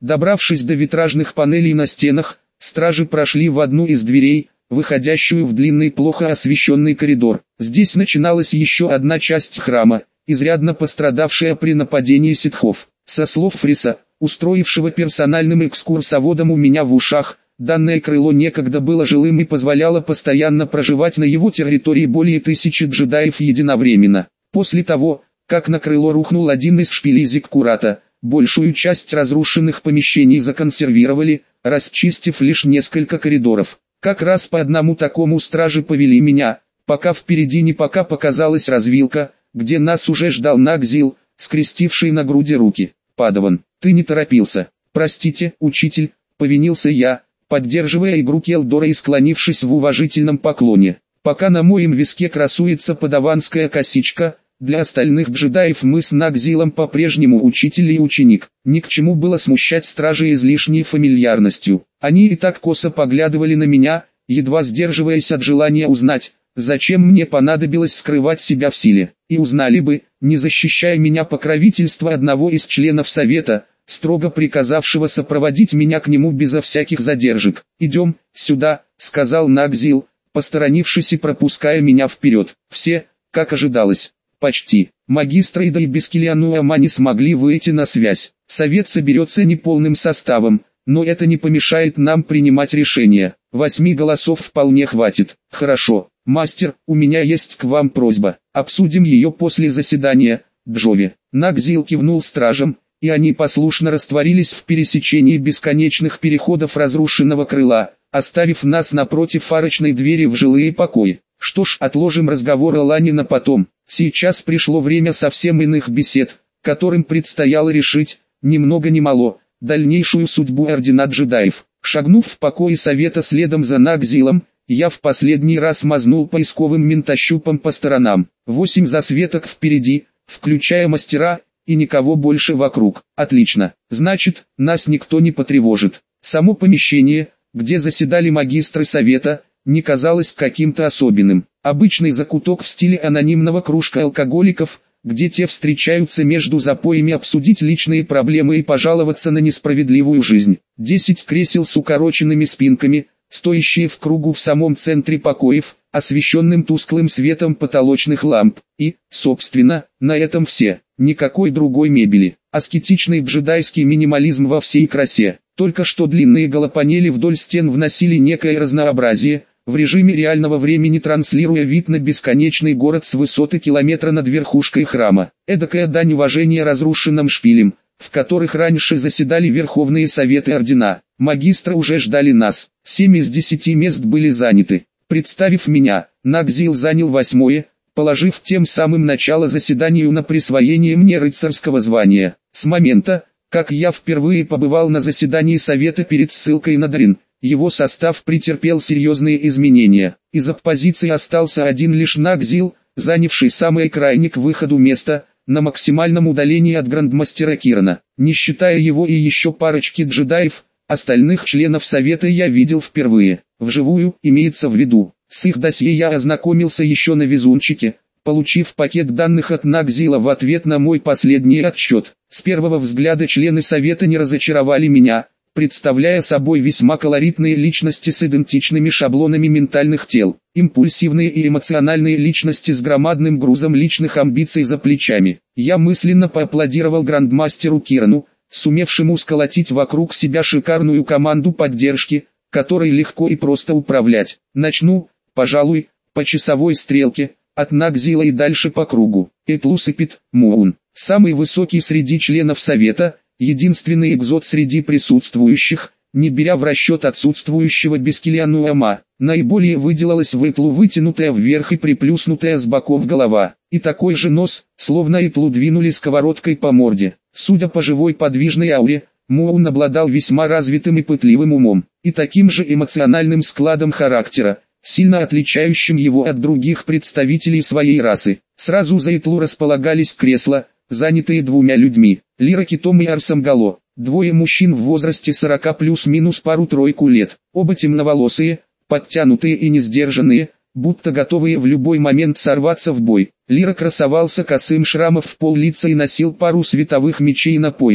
Добравшись до витражных панелей на стенах, стражи прошли в одну из дверей, выходящую в длинный плохо освещенный коридор. Здесь начиналась еще одна часть храма, изрядно пострадавшая при нападении ситхов. Со слов Фриса, устроившего персональным экскурсоводом у меня в ушах, данное крыло некогда было жилым и позволяло постоянно проживать на его территории более 1000 джедаев единовременно. После того, как на крыло рухнул один из шпилей Зиккурата, большую часть разрушенных помещений законсервировали, расчистив лишь несколько коридоров. Как раз по одному такому стражи повели меня, пока впереди не показалась развилка, где нас уже ждал Нагзил, скрестивший на груди руки. «Падаван, ты не торопился». «Простите, учитель», — повинился я, поддерживая игру Келдора и склонившись в уважительном поклоне. «Пока на моем виске красуется падаванская косичка, для остальных джедаев мы с Нагзилом по-прежнему учитель и ученик». Ни к чему было смущать стражей излишней фамильярностью. Они и так косо поглядывали на меня, едва сдерживаясь от желания узнать, зачем мне понадобилось скрывать себя в силе. И узнали бы, не защищая меня покровительства одного из членов совета, строго приказавшего сопроводить меня к нему безо всяких задержек. «Идем, сюда», — сказал Нагзил, посторонившись и пропуская меня вперед. Все, как ожидалось, почти, магистр Ида и Бескилиануама не смогли выйти на связь. Совет соберется неполным составом, но это не помешает нам принимать решения. 8 голосов вполне хватит. Хорошо, мастер, у меня есть к вам просьба. Обсудим ее после заседания, Джови. Нагзил кивнул стражам, и они послушно растворились в пересечении бесконечных переходов разрушенного крыла, оставив нас напротив арочной двери в жилые покои. Что ж, отложим разговор о Лане на потом. Сейчас пришло время совсем иных бесед, которым предстояло решить, ни много ни мало, дальнейшую судьбу ордена джедаев. Шагнув в покои совета следом за Нагзилом, я в последний раз мазнул поисковым ментощупом по сторонам. 8 засветок впереди, включая мастера, и никого больше вокруг. Отлично, значит, нас никто не потревожит. Само помещение, где заседали магистры совета, не казалось каким-то особенным. Обычный закуток в стиле анонимного кружка алкоголиков, где те встречаются между запоями обсудить личные проблемы и пожаловаться на несправедливую жизнь. 10 кресел с укороченными спинками, стоящие в кругу в самом центре покоев, освещенным тусклым светом потолочных ламп. И, собственно, на этом все. Никакой другой мебели. Аскетичный джедайский минимализм во всей красе. Только что длинные голопанели вдоль стен вносили некое разнообразие, в режиме реального времени транслируя вид на бесконечный город с высоты километра над верхушкой храма. Эдакая дань уважения разрушенным шпилям, в которых раньше заседали верховные советы ордена. Магистры уже ждали нас. 7 из 10 мест были заняты. Представив меня, Нагзил занял 8-е, положив тем самым начало заседанию на присвоение мне рыцарского звания. С момента, как я впервые побывал на заседании совета перед ссылкой на Дарин, его состав претерпел серьезные изменения. Из оппозиции остался один лишь Нагзил, занявший самое крайне к выходу место, на максимальном удалении от грандмастера Кирана. Не считая его и еще парочки джедаев, остальных членов совета я видел впервые. Вживую, имеется в виду. С их досье я ознакомился еще на везунчике, получив пакет данных от Нагзила в ответ на мой последний отчет. С первого взгляда члены совета не разочаровали меня, представляя собой весьма колоритные личности с идентичными шаблонами ментальных тел, импульсивные и эмоциональные личности с громадным грузом личных амбиций за плечами. Я мысленно поаплодировал грандмастеру Кирану, сумевшему сколотить вокруг себя шикарную команду поддержки, которой легко и просто управлять. Начну, пожалуй, по часовой стрелке, от Нагзила и дальше по кругу. Этлусипит, Муун, самый высокий среди членов совета, единственный экзот среди присутствующих, не беря в расчет отсутствующего Бескилиануама. Наиболее выделалась в Этлу вытянутая вверх и приплюснутая с боков голова, и такой же нос, словно Этлу двинули сковородкой по морде. Судя по живой подвижной ауре, Муун обладал весьма развитым и пытливым умом, и таким же эмоциональным складом характера, сильно отличающим его от других представителей своей расы. Сразу за Этлу располагались кресла, занятые 2 людьми, Лира Китом и Арсом Гало, 2 мужчин в возрасте 40 плюс-минус пару-тройку лет, оба темноволосые, подтянутые и несдержанные, будто готовые в любой момент сорваться в бой. Лира красовался косым шрамом в пол лица и носил пару световых мечей на поясе.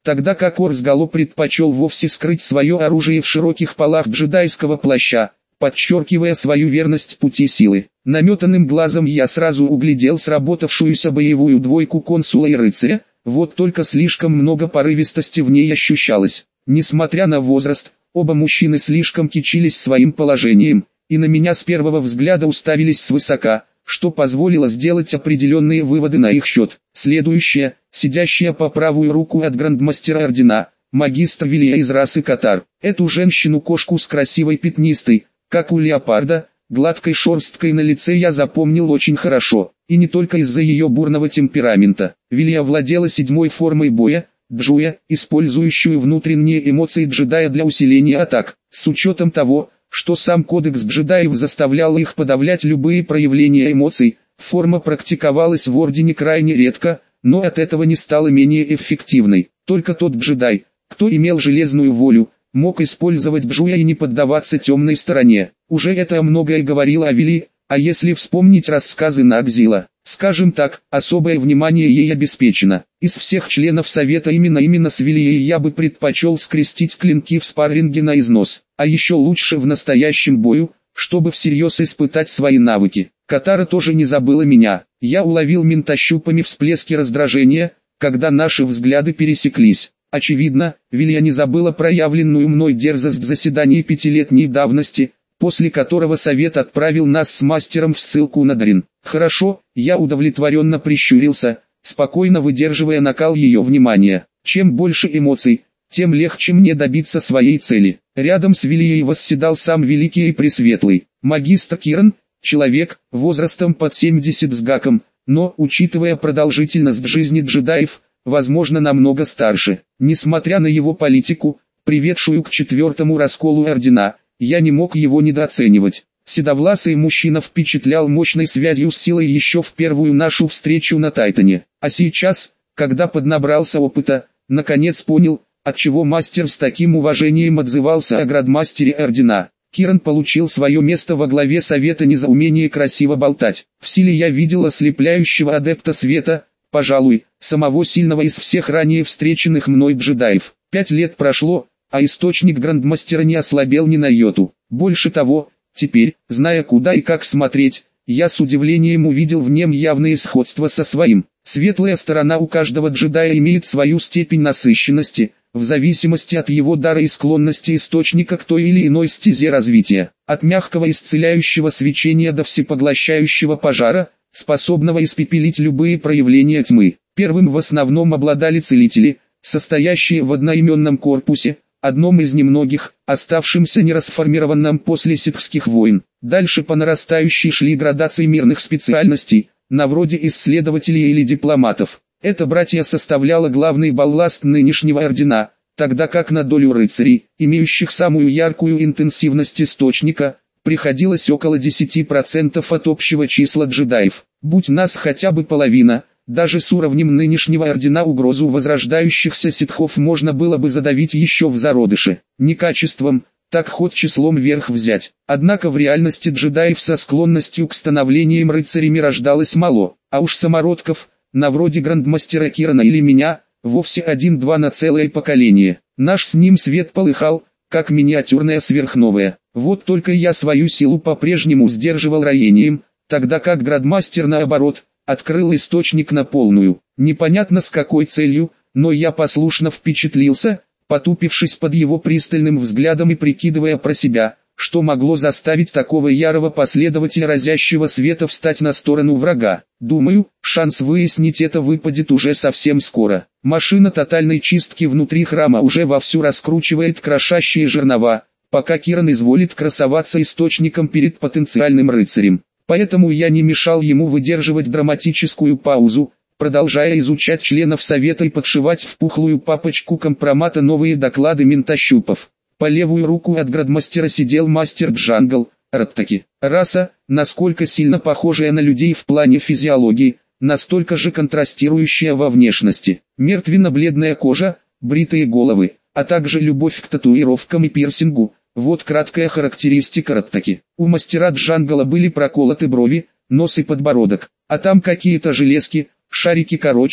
тогда как Орсгало предпочел вовсе скрыть свое оружие в широких полах джедайского плаща, подчеркивая свою верность пути силы. Наметанным глазом я сразу углядел сработавшуюся боевую двойку консула и рыцаря, вот только слишком много порывистости в ней ощущалось. Несмотря на возраст, оба мужчины слишком кичились своим положением, и на меня с первого взгляда уставились свысока, что позволило сделать определенные выводы на их счет. Следующая, сидящая по правую руку от грандмастера ордена, магистр Вилия из расы Катар. Эту женщину-кошку с красивой пятнистой, как у леопарда, гладкой шерсткой на лице я запомнил очень хорошо, и не только из-за ее бурного темперамента. Вилия владела седьмой формой боя, Джуя, использующую внутренние эмоции джедая для усиления атак, с учетом того, что сам кодекс джедаев заставлял их подавлять любые проявления эмоций. Форма практиковалась в Ордене крайне редко, но от этого не стала менее эффективной. Только тот джедай, кто имел железную волю, мог использовать Джуя и не поддаваться темной стороне. Уже это многое говорило о Вилии, а если вспомнить рассказы Нагзила, скажем так, особое внимание ей обеспечено. Из всех членов совета именно с Вилией я бы предпочел скрестить клинки в спарринге на износ, а еще лучше в настоящем бою, чтобы всерьез испытать свои навыки. Катара тоже не забыла меня. Я уловил ментощупами всплески раздражения, когда наши взгляды пересеклись. Очевидно, Вилия не забыла проявленную мной дерзость в заседании пятилетней давности, после которого совет отправил нас с мастером в ссылку на Дарин. Хорошо, я удовлетворенно прищурился, спокойно выдерживая накал ее внимания. Чем больше эмоций, тем легче мне добиться своей цели. Рядом с Вилией восседал сам Великий и Пресветлый, магистр Киран, человек, возрастом под 70 с гаком, но, учитывая продолжительность жизни джедаев, возможно намного старше. Несмотря на его политику, приведшую к четвертому расколу ордена, я не мог его недооценивать. Седовласый мужчина впечатлял мощной связью с силой еще в первую нашу встречу на Тайтоне. А сейчас, когда поднабрался опыта, наконец понял, отчего мастер с таким уважением отзывался о градмастере ордена. Киран получил свое место во главе совета не за умение красиво болтать. В силе я видел ослепляющего адепта света, пожалуй, самого сильного из всех ранее встреченных мной джедаев. 5 лет прошло, а источник грандмастера не ослабел ни на йоту. Больше того, теперь, зная куда и как смотреть, я с удивлением увидел в нем явное сходство со своим. Светлая сторона у каждого джедая имеет свою степень насыщенности, в зависимости от его дара и склонности источника к той или иной стезе развития. От мягкого исцеляющего свечения до всепоглощающего пожара, способного испепелить любые проявления тьмы. Первым в основном обладали целители, состоящие в одноименном корпусе, одном из немногих, оставшимся нерасформированным после ситхских войн. Дальше по нарастающей шли градации мирных специальностей, на вроде исследователей или дипломатов. Это братья составляло главный балласт нынешнего ордена, тогда как на долю рыцарей, имеющих самую яркую интенсивность источника, приходилось около 10% от общего числа джедаев. Будь нас хотя бы половина, даже с уровнем нынешнего ордена угрозу возрождающихся ситхов можно было бы задавить еще в зародыше. Не качеством, так хоть числом верх взять. Однако в реальности джедаев со склонностью к становлениям рыцарями рождалось мало, а уж самородков, на вроде грандмастера Кирана или меня, вовсе 1-2 на целое поколение. Наш с ним свет полыхал, как миниатюрная сверхновая. Вот только я свою силу по-прежнему сдерживал роением, тогда как градмастер наоборот, открыл источник на полную. Непонятно с какой целью, но я послушно впечатлился, потупившись под его пристальным взглядом и прикидывая про себя, что могло заставить такого ярого последователя разящего света встать на сторону врага. Думаю, шанс выяснить это выпадет уже совсем скоро. Машина тотальной чистки внутри храма уже вовсю раскручивает крошащие жернова, пока Киран изволит красоваться источником перед потенциальным рыцарем. Поэтому я не мешал ему выдерживать драматическую паузу, продолжая изучать членов совета и подшивать в пухлую папочку компромата новые доклады ментощупов. По левую руку от градмастера сидел мастер Джангл, Раттаки. Раса, насколько сильно похожая на людей в плане физиологии, настолько же контрастирующая во внешности. Мертвенно-бледная кожа, бритые головы, а также любовь к татуировкам и пирсингу. Вот краткая характеристика Раттаки. У мастера Джангла были проколоты брови, нос и подбородок, а там какие-то железки, шарики короче,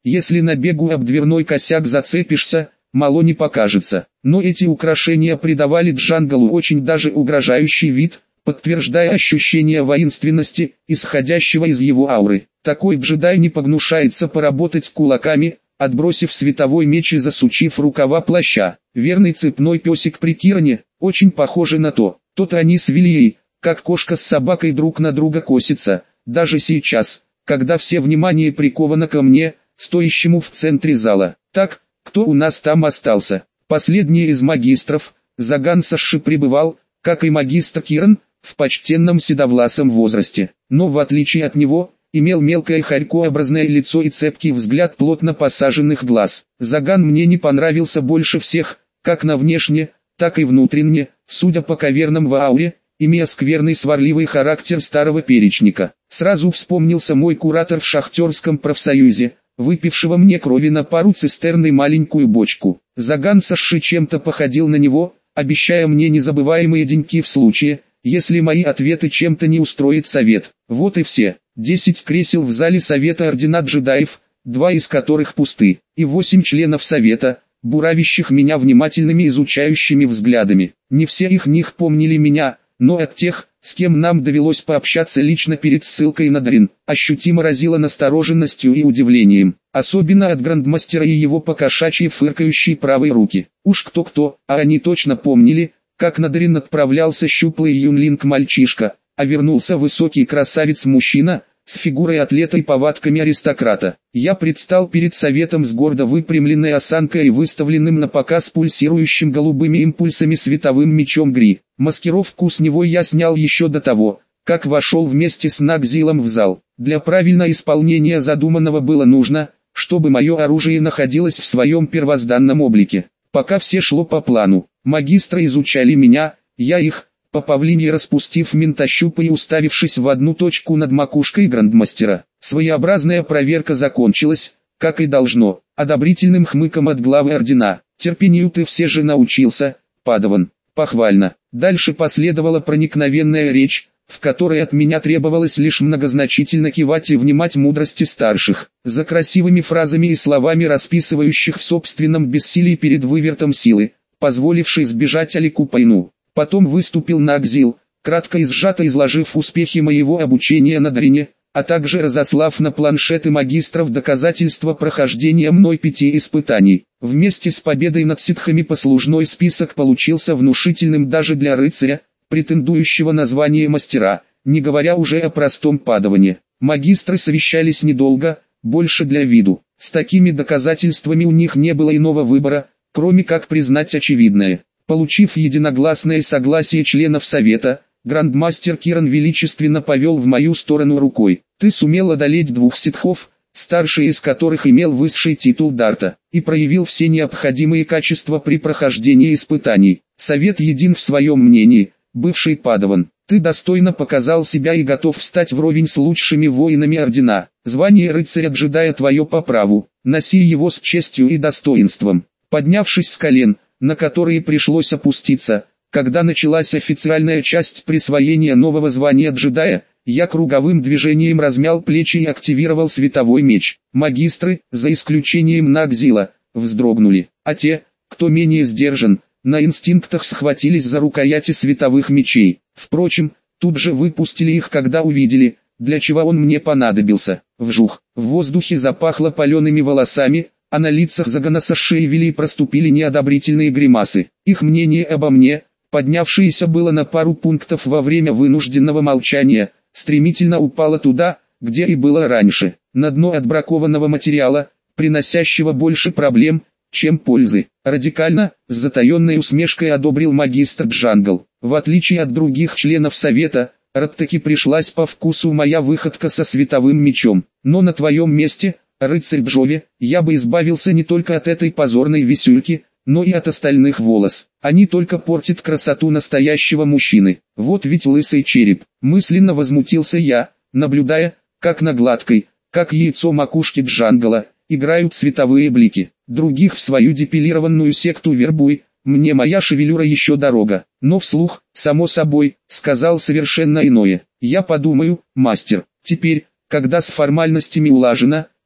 Если на бегу об дверной косяк зацепишься, мало не покажется. Но эти украшения придавали Джангалу очень даже угрожающий вид, подтверждая ощущение воинственности, исходящего из его ауры. Такой джедай не погнушается поработать кулаками, отбросив световой меч и засучив рукава плаща. Верный цепной песик при Киране, очень похожий на то. Тот они с Вильей, как кошка с собакой друг на друга косятся, даже сейчас, когда все внимание приковано ко мне, стоящему в центре зала. Так, кто у нас там остался? Последний из магистров, Заган Саши пребывал, как и магистр Киран, в почтенном седовласом возрасте, но в отличие от него, имел мелкое хорькообразное лицо и цепкий взгляд плотно посаженных глаз. Заган мне не понравился больше всех, как на внешне, так и внутренне, судя по кавернам в ауре, имея скверный сварливый характер старого перечника. Сразу вспомнился мой куратор в шахтерском профсоюзе, выпившего мне крови на пару цистерн и маленькую бочку. Заган Саши чем-то походил на него, обещая мне незабываемые деньки в случае, если мои ответы чем-то не устроит совет. Вот и все. 10 кресел в зале совета ордена джедаев, 2 из которых пусты, и 8 членов совета, буравящих меня внимательными изучающими взглядами. Не все их них помнили меня, но от тех, с кем нам довелось пообщаться лично перед ссылкой на Дрин, ощутимо разило настороженностью и удивлением, особенно от грандмастера и его покошачьи фыркающие правой руки. Уж кто-кто, а они точно помнили, как на Дрин отправлялся щуплый юнлинг-мальчишка, а вернулся высокий красавец-мужчина, с фигурой атлета и повадками аристократа. Я предстал перед советом с гордо выпрямленной осанкой и выставленным на показ пульсирующим голубыми импульсами световым мечом Гри. Маскировку с него я снял еще до того, как вошел вместе с Нагзилом в зал. Для правильного исполнения задуманного было нужно, чтобы мое оружие находилось в своем первозданном облике. Пока все шло по плану, магистры изучали меня, я их, по павлине распустив ментощупы и уставившись в одну точку над макушкой грандмастера. Своеобразная проверка закончилась, как и должно, одобрительным хмыком от главы ордена. Терпению ты все же научился, падаван. Похвально. Дальше последовала проникновенная речь, в которой от меня требовалось лишь многозначительно кивать и внимать мудрости старших. За красивыми фразами и словами расписывающих в собственном бессилии перед вывертом силы, позволившей сбежать Алику Пайну. Потом выступил Нагзил, кратко и сжато изложив успехи моего обучения на Дрине, а также разослав на планшеты магистров доказательства прохождения мной 5 испытаний. Вместе с победой над ситхами послужной список получился внушительным даже для рыцаря, претендующего на звание мастера, не говоря уже о простом падаване. Магистры совещались недолго, больше для виду. С такими доказательствами у них не было иного выбора, кроме как признать очевидное. Получив единогласное согласие членов совета, грандмастер Киран величественно повел в мою сторону рукой. Ты сумел одолеть 2 ситхов, старший из которых имел высший титул Дарта, и проявил все необходимые качества при прохождении испытаний. Совет един в своем мнении, бывший падаван. Ты достойно показал себя и готов встать вровень с лучшими воинами ордена. Звание рыцаря-джедая твое по праву, носи его с честью и достоинством. Поднявшись с колен, на которые пришлось опуститься, когда началась официальная часть присвоения нового звания джедая, я круговым движением размял плечи и активировал световой меч. Магистры, за исключением Нагзила, вздрогнули, а те, кто менее сдержан, на инстинктах схватились за рукояти световых мечей. Впрочем, тут же выпустили их, когда увидели, для чего он мне понадобился. Вжух, в воздухе запахло палеными волосами, а на лицах Загана Саши и Вили проступили неодобрительные гримасы. Их мнение обо мне, поднявшееся было на пару пунктов во время вынужденного молчания, стремительно упало туда, где и было раньше, на дно отбракованного материала, приносящего больше проблем, чем пользы. Радикально, с затаенной усмешкой одобрил магистр Джангл. В отличие от других членов совета, Раттаки пришлась по вкусу моя выходка со световым мечом. Но на твоем месте, рыцарь Джови, я бы избавился не только от этой позорной висюльки, но и от остальных волос. Они только портят красоту настоящего мужчины. Вот ведь лысый череп. Мысленно возмутился я, наблюдая, как на гладкой, как яйцо макушки Джангла, играют световые блики. Других в свою депилированную секту вербуй, мне моя шевелюра еще дорога. Но вслух, само собой, сказал совершенно иное. Я подумаю, мастер. Теперь, когда с формальностями улажено,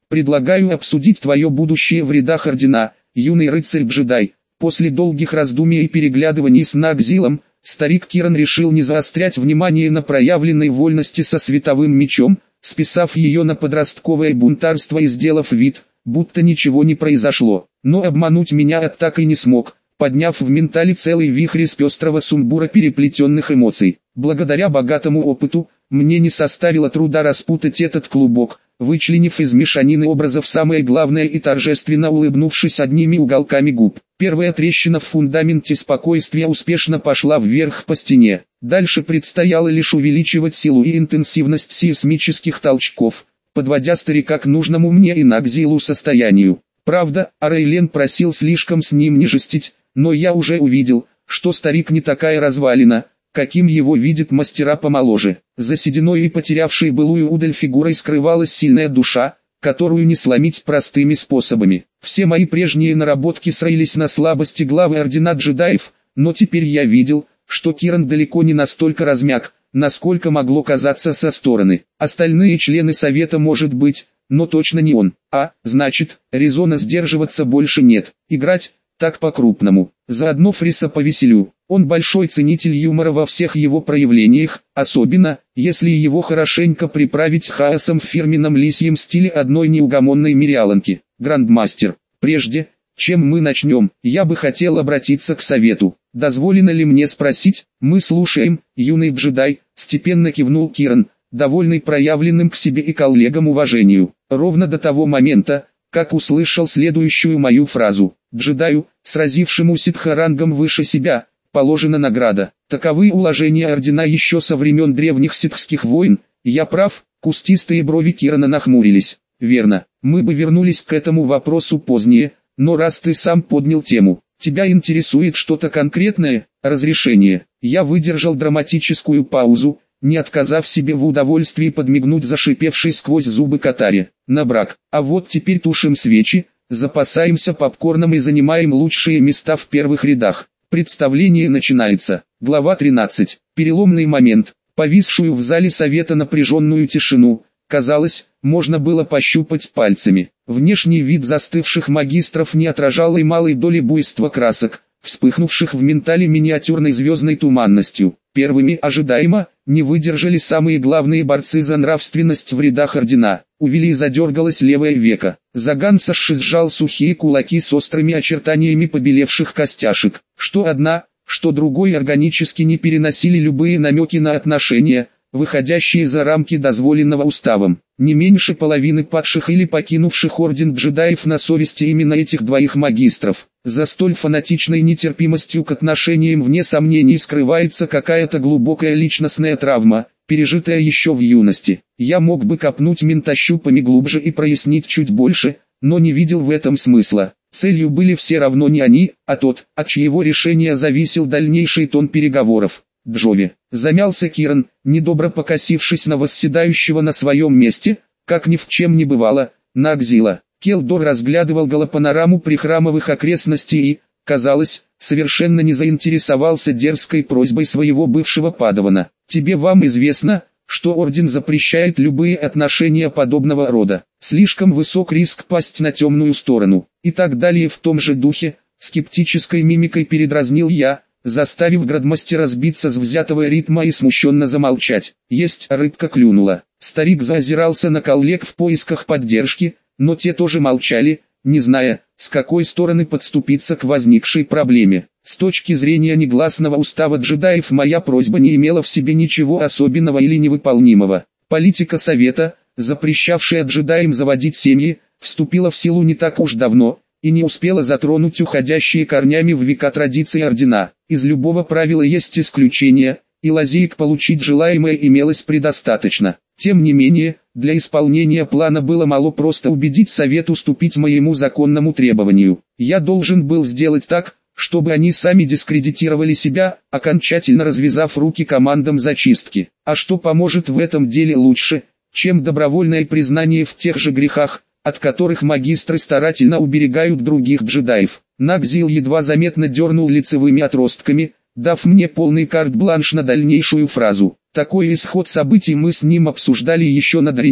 Предлагаю обсудить твое будущее в рядах ордена, юный рыцарь-джедай. После долгих раздумий и переглядываний с Нагзилом, старик Киран решил не заострять внимание на проявленной вольности со световым мечом, списав ее на подростковое бунтарство и сделав вид, будто ничего не произошло. Но обмануть меня так и не смог, подняв в ментале целый вихрь из пестрого сумбура переплетенных эмоций. Благодаря богатому опыту, мне не составило труда распутать этот клубок, вычленив из мешанины образов самое главное и торжественно улыбнувшись одними уголками губ. Первая трещина в фундаменте спокойствия успешно пошла вверх по стене. Дальше предстояло лишь увеличивать силу и интенсивность сейсмических толчков, подводя старика к нужному мне и Нагзилу состоянию. Правда, Арейлен просил слишком с ним не жестить, но я уже увидел, что старик не такая развалина, каким его видят мастера помоложе. За сединой и потерявшей былую удаль фигурой скрывалась сильная душа, которую не сломить простыми способами. Все мои прежние наработки срылись на слабости главы ордена джедаев, но теперь я видел, что Киран далеко не настолько размяк, насколько могло казаться со стороны. Остальные члены совета может быть, но точно не он. А, значит, резона сдерживаться больше нет. Играть так по-крупному. Заодно Фриса повеселю. Он большой ценитель юмора во всех его проявлениях, особенно, если его хорошенько приправить хаосом в фирменном лисьем стиле одной неугомонной мириаланки. Грандмастер, прежде, чем мы начнем, я бы хотел обратиться к совету. Дозволено ли мне спросить? Мы слушаем, юный джедай, степенно кивнул Киран, довольный проявленным к себе и коллегам уважению. Ровно до того момента, как услышал следующую мою фразу. Джедаю, сразившему ситха рангом выше себя, положена награда. Таковы уложения ордена еще со времен древних ситхских войн. Я прав? Кустистые брови Кирана нахмурились. Верно, мы бы вернулись к этому вопросу позднее, но раз ты сам поднял тему, тебя интересует что-то конкретное, разрешение. Я выдержал драматическую паузу, не отказав себе в удовольствии подмигнуть зашипевшей сквозь зубы Катаре. На брак. А вот теперь тушим свечи, запасаемся попкорном и занимаем лучшие места в первых рядах. Представление начинается. Глава 13. Переломный момент. Повисшую в зале совета напряженную тишину, казалось, можно было пощупать пальцами. Внешний вид застывших магистров не отражал и малой доли буйства красок, вспыхнувших в ментале миниатюрной звездной туманностью. Первыми, ожидаемо, не выдержали самые главные борцы за нравственность в рядах ордена. У Вилли задергалось левое веко. Заган Саши сжал сухие кулаки с острыми очертаниями побелевших костяшек. Что одна, что другой органически не переносили любые намеки на отношения, выходящие за рамки дозволенного уставом. Не меньше половины падших или покинувших орден джедаев на совести именно этих двоих магистров. За столь фанатичной нетерпимостью к отношениям вне сомнений скрывается какая-то глубокая личностная травма, пережитая еще в юности. Я мог бы копнуть ментощупами глубже и прояснить чуть больше, но не видел в этом смысла. Целью были все равно не они, а тот, от чьего решения зависел дальнейший тон переговоров. Джови. Замялся Киран, недобро покосившись на восседающего на своем месте, как ни в чем не бывало, Нагзила. Келдор разглядывал голопанораму прихрамовых окрестностей и, казалось, совершенно не заинтересовался дерзкой просьбой своего бывшего падавана. «Тебе вам известно, что Орден запрещает любые отношения подобного рода. Слишком высок риск пасть на темную сторону». И так далее в том же духе, скептической мимикой передразнил я, заставив градмастера сбиться с взятого ритма и смущенно замолчать. Есть, рыбка клюнула. Старик заозирался на коллег в поисках поддержки, но те тоже молчали, не зная, с какой стороны подступиться к возникшей проблеме. С точки зрения негласного устава джедаев моя просьба не имела в себе ничего особенного или невыполнимого. Политика совета, запрещавшая джедаям заводить семьи, вступила в силу не так уж давно, и не успела затронуть уходящие корнями в века традиции ордена. Из любого правила есть исключения, и лазеек получить желаемое имелось предостаточно. Тем не менее, для исполнения плана было мало просто убедить совет уступить моему законному требованию. Я должен был сделать так, чтобы они сами дискредитировали себя, окончательно развязав руки командам зачистки. А что поможет в этом деле лучше, чем добровольное признание в тех же грехах, от которых магистры старательно уберегают других джедаев. Нагзил едва заметно дернул лицевыми отростками, дав мне полный карт-бланш на дальнейшую фразу. Такой исход событий мы с ним обсуждали еще на Дрине,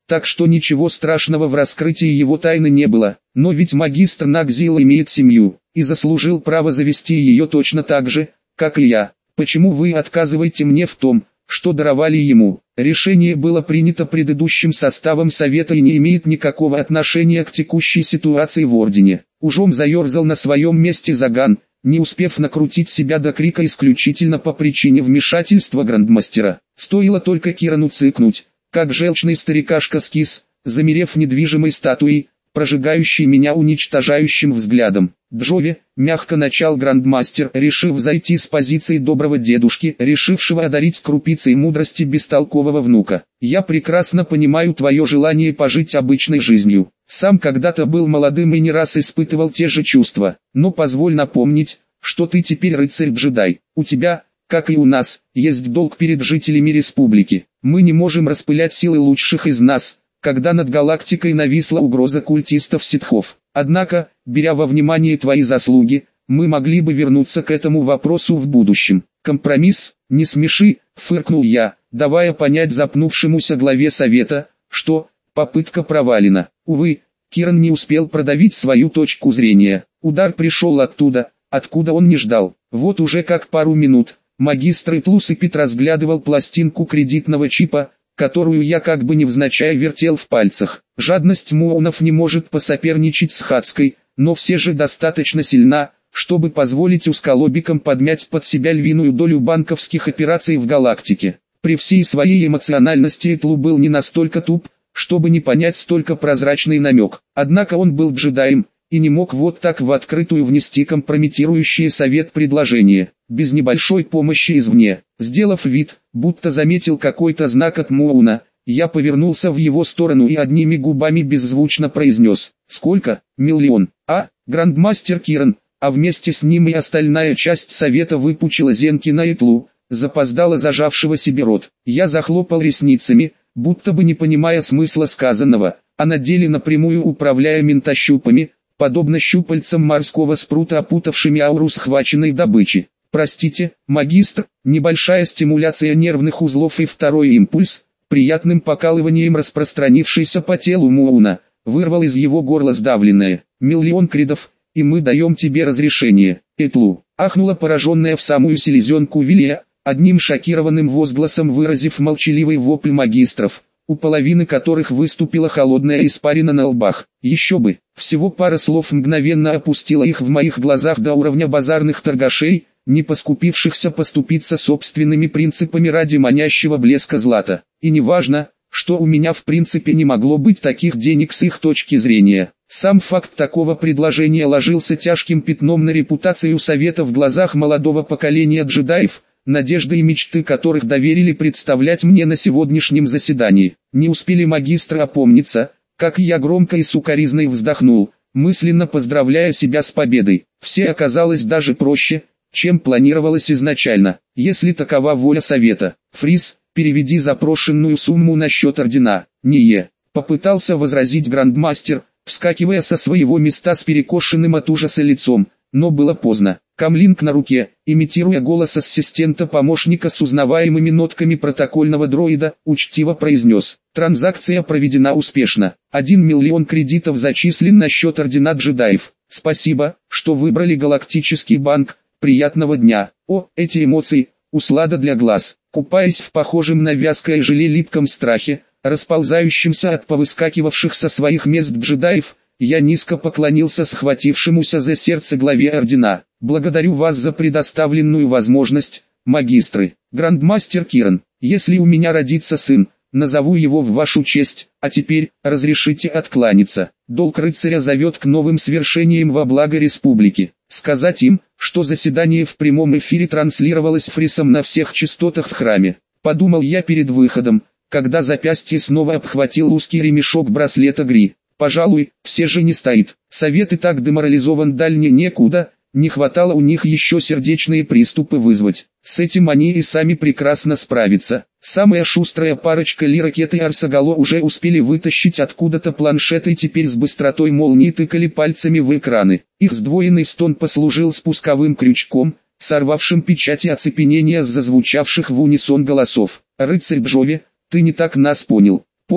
так что ничего страшного в раскрытии его тайны не было. Но ведь магистр Нагзил имеет семью, и заслужил право завести ее точно так же, как и я. Почему вы отказываете мне в том, что даровали ему? Решение было принято предыдущим составом совета и не имеет никакого отношения к текущей ситуации в Ордене. Ужом заерзал на своем месте Заган, не успев накрутить себя до крика исключительно по причине вмешательства грандмастера. Стоило только Кирану цыкнуть, как желчный старикашка скис, замерев недвижимой статуей, прожигающий меня уничтожающим взглядом. «Джови», — мягко начал грандмастер, решив зайти с позиции доброго дедушки, решившего одарить крупицей мудрости бестолкового внука. «Я прекрасно понимаю твое желание пожить обычной жизнью. Сам когда-то был молодым и не раз испытывал те же чувства. Но позволь напомнить, что ты теперь рыцарь-джедай. У тебя, как и у нас, есть долг перед жителями республики. Мы не можем распылять силы лучших из нас, когда над галактикой нависла угроза культистов-ситхов. Однако, беря во внимание твои заслуги, мы могли бы вернуться к этому вопросу в будущем. Компромисс, не смеши», — фыркнул я, давая понять запнувшемуся главе совета, что попытка провалена. Увы, Киран не успел продавить свою точку зрения. Удар пришел оттуда, откуда он не ждал. Вот уже как пару минут, магистр Итлусипит разглядывал пластинку кредитного чипа, которую я как бы невзначай вертел в пальцах. Жадность Муонов не может посоперничать с Хацкой, но все же достаточно сильна, чтобы позволить узколобикам подмять под себя львиную долю банковских операций в галактике. При всей своей эмоциональности Итлу был не настолько туп, чтобы не понять столько прозрачный намек. Однако он был джедаем, и не мог вот так в открытую внести компрометирующее совет предложение, без небольшой помощи извне. Сделав вид, будто заметил какой-то знак от Муона, я повернулся в его сторону и одними губами беззвучно произнес: «Сколько? Миллион?» Грандмастер Киран, а вместе с ним и остальная часть совета выпучила зенки на Итлу, запоздало зажавшего себе рот. Я захлопал ресницами, будто бы не понимая смысла сказанного, а на деле напрямую управляя ментощупами, подобно щупальцам морского спрута, опутавшими ауру схваченной добычи. «Простите, магистр», небольшая стимуляция нервных узлов и второй импульс, приятным покалыванием распространившийся по телу Муона, вырвал из его горла сдавленное: «Миллион кредов, и мы даем тебе разрешение». «Итлу», ахнула пораженная в самую селезенку Вилия, одним шокированным возгласом выразив молчаливый вопль магистров, у половины которых выступила холодная испарина на лбах. Еще бы, всего пара слов мгновенно опустила их в моих глазах до уровня базарных торгашей, не поскупившихся поступиться собственными принципами ради манящего блеска злата. И неважно, что у меня в принципе не могло быть таких денег с их точки зрения. Сам факт такого предложения ложился тяжким пятном на репутацию совета в глазах молодого поколения джедаев, надежды и мечты которых доверили представлять мне на сегодняшнем заседании. Не успели магистры опомниться, как я громко и сукоризной вздохнул, мысленно поздравляя себя с победой. Все оказалось даже проще, чем планировалось изначально. Если такова воля совета, Фриз, переведи запрошенную сумму на счет ордена. «Не-е», попытался возразить грандмастер, вскакивая со своего места с перекошенным от ужаса лицом, но было поздно. Камлинг на руке, имитируя голос ассистента-помощника с узнаваемыми нотками протокольного дроида, учтиво произнес: «Транзакция проведена успешно. 1 миллион кредитов зачислен на счет ордена джедаев. Спасибо, что выбрали Галактический банк. Приятного дня». О, эти эмоции, услада для глаз. Купаясь в похожем на вязкое желе липком страхе, расползающимся от повыскакивавших со своих мест джедаев, я низко поклонился схватившемуся за сердце главе ордена. «Благодарю вас за предоставленную возможность, магистры. Грандмастер Киран, если у меня родится сын, назову его в вашу честь, а теперь, разрешите откланяться. Долг рыцаря зовет к новым свершениям во благо республики. Сказать им, что заседание в прямом эфире транслировалось Фрисом на всех частотах в храме», подумал я перед выходом, когда запястье снова обхватил узкий ремешок браслета Гри. Пожалуй, все же не стоит. Совет и так деморализован дальне некуда, не хватало у них еще сердечные приступы вызвать. С этим они и сами прекрасно справятся. Самая шустрая парочка Лиракет и Арсагало уже успели вытащить откуда-то планшеты и теперь с быстротой молнии тыкали пальцами в экраны. Их сдвоенный стон послужил спусковым крючком, сорвавшим печати оцепенения с зазвучавших в унисон голосов. «Рыцарь Джови, ты не так нас понял. Поздно,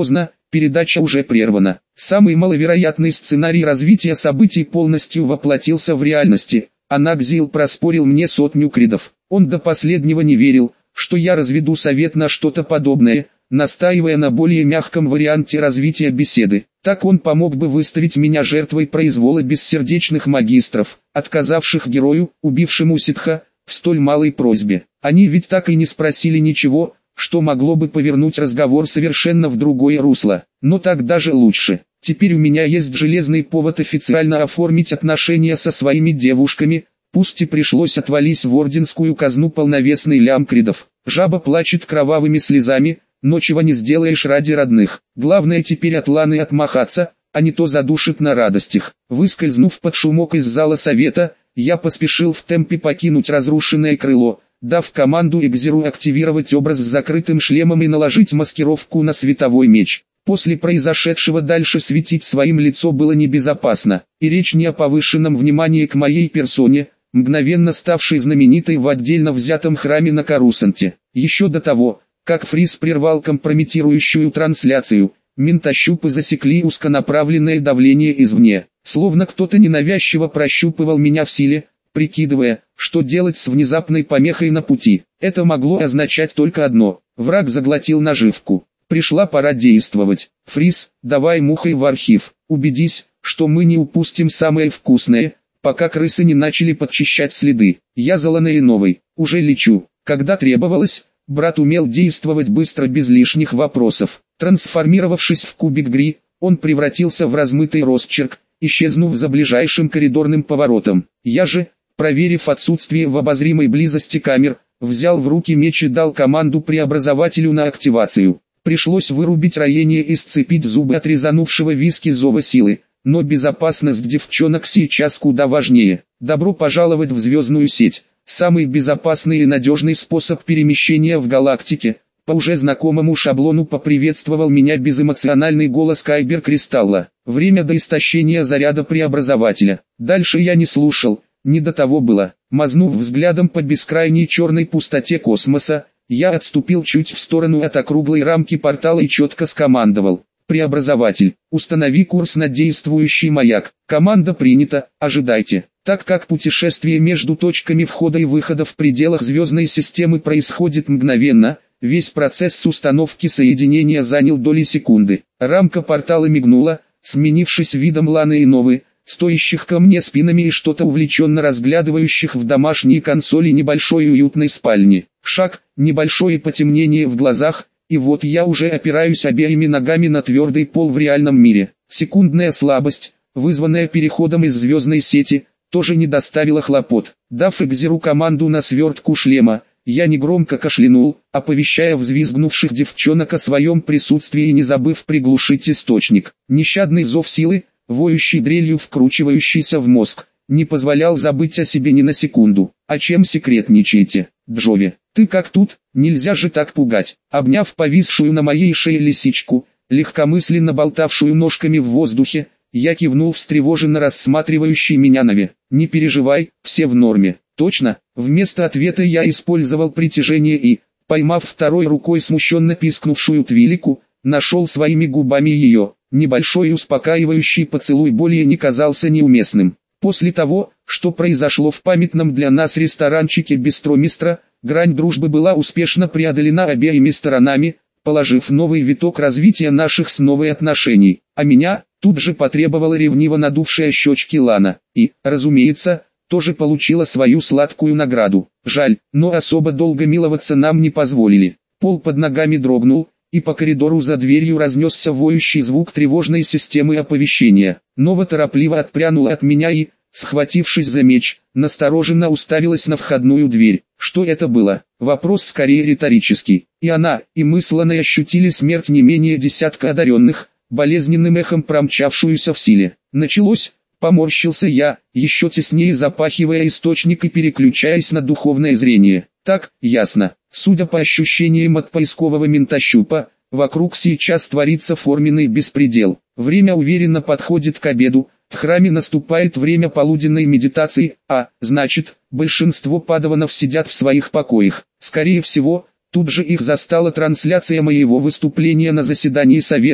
передача уже прервана. Самый маловероятный сценарий развития событий полностью воплотился в реальности. Анакзил проспорил мне 100 кридов. Он до последнего не верил, что я разведу совет на что-то подобное, настаивая на более мягком варианте развития беседы. Так он помог бы выставить меня жертвой произвола бессердечных магистров, отказавших герою, убившему ситха, в столь малой просьбе. Они ведь так и не спросили ничего, что могло бы повернуть разговор совершенно в другое русло. Но так даже лучше. Теперь у меня есть железный повод официально оформить отношения со своими девушками, пусть и пришлось отвалить в орденскую казну полновесный лям кридов. Жаба плачет кровавыми слезами, но чего не сделаешь ради родных. Главное теперь от Ланы отмахаться, а не то задушит на радостях. Выскользнув под шумок из зала совета, я поспешил в темпе покинуть разрушенное крыло, дав команду Экзеру активировать образ с закрытым шлемом и наложить маскировку на световой меч. После произошедшего дальше светить своим лицо было небезопасно, и речь не о повышенном внимании к моей персоне, мгновенно ставшей знаменитой в отдельно взятом храме на Корусанте. Еще до того, как Фрис прервал компрометирующую трансляцию, ментощупы засекли узконаправленное давление извне, словно кто-то ненавязчиво прощупывал меня в силе, прикидывая, что делать с внезапной помехой на пути. Это могло означать только одно: враг заглотил наживку. Пришла пора действовать. Фрис, давай мухой в архив, убедись, что мы не упустим самое вкусное, пока крысы не начали подчищать следы. Я Заланой новой, уже лечу. Когда требовалось, брат умел действовать быстро без лишних вопросов. Трансформировавшись в кубик Гри, он превратился в размытый росчерк, исчезнув за ближайшим коридорным поворотом. Я же, проверив отсутствие в обозримой близости камер, взял в руки меч и дал команду преобразователю на активацию. Пришлось вырубить роение и сцепить зубы от резанувшего виски зова силы, но безопасность девчонок сейчас куда важнее. Добро пожаловать в звездную сеть, самый безопасный и надежный способ перемещения в галактике. По уже знакомому шаблону поприветствовал меня безэмоциональный голос Кайбер Кристалла. Время до истощения заряда преобразователя. Дальше я не слушал, не до того было. Мазнув взглядом по бескрайней черной пустоте космоса, я отступил чуть в сторону от округлой рамки портала и четко скомандовал: «Преобразователь, установи курс на действующий маяк». Команда принята, ожидайте. Так как путешествие между точками входа и выхода в пределах звездной системы происходит мгновенно, весь процесс установки соединения занял доли секунды. Рамка портала мигнула, сменившись видом Ланы и Новы, стоящих ко мне спинами и что-то увлеченно разглядывающих в домашней консоли небольшой уютной спальни. Шаг, небольшое потемнение в глазах, и вот я уже опираюсь обеими ногами на твердый пол в реальном мире. Секундная слабость, вызванная переходом из звездной сети, тоже не доставила хлопот. Дав Экзеру команду на свертку шлема, я негромко кашлянул, оповещая взвизгнувших девчонок о своем присутствии и не забыв приглушить источник. Нещадный зов силы, воющий дрелью вкручивающийся в мозг, не позволял забыть о себе ни на секунду. «А чем секретничаете, Джови? Ты как тут? Нельзя же так пугать». Обняв повисшую на моей шее лисичку, легкомысленно болтавшую ножками в воздухе, я кивнул встревоженно рассматривающий меня Нави. «Не переживай, все в норме». «Точно?» Вместо ответа я использовал притяжение и, поймав второй рукой смущенно пискнувшую Твилику, нашел своими губами ее. Небольшой успокаивающий поцелуй более не казался неуместным. После того, что произошло в памятном для нас ресторанчике Бистро Мистра, грань дружбы была успешно преодолена обеими сторонами, положив новый виток развития наших с новой отношений. А меня тут же потребовала ревниво надувшая щечки Лана. И, разумеется, тоже получила свою сладкую награду. Жаль, но особо долго миловаться нам не позволили. Пол под ногами дрогнул, и по коридору за дверью разнесся воющий звук тревожной системы оповещения. Нова торопливо отпрянула от меня и, схватившись за меч, настороженно уставилась на входную дверь. Что это было? Вопрос скорее риторический. И она, и мы с Ланой ощутили смерть не менее десятка одаренных, болезненным эхом промчавшуюся в силе. Началось. Поморщился я, еще теснее запахивая источник и переключаясь на духовное зрение. Так, ясно. Судя по ощущениям от поискового ментощупа, вокруг сейчас творится форменный беспредел. Время уверенно подходит к обеду, в храме наступает время полуденной медитации, а, значит, большинство падаванов сидят в своих покоях. Скорее всего, тут же их застала трансляция моего выступления на заседании совета,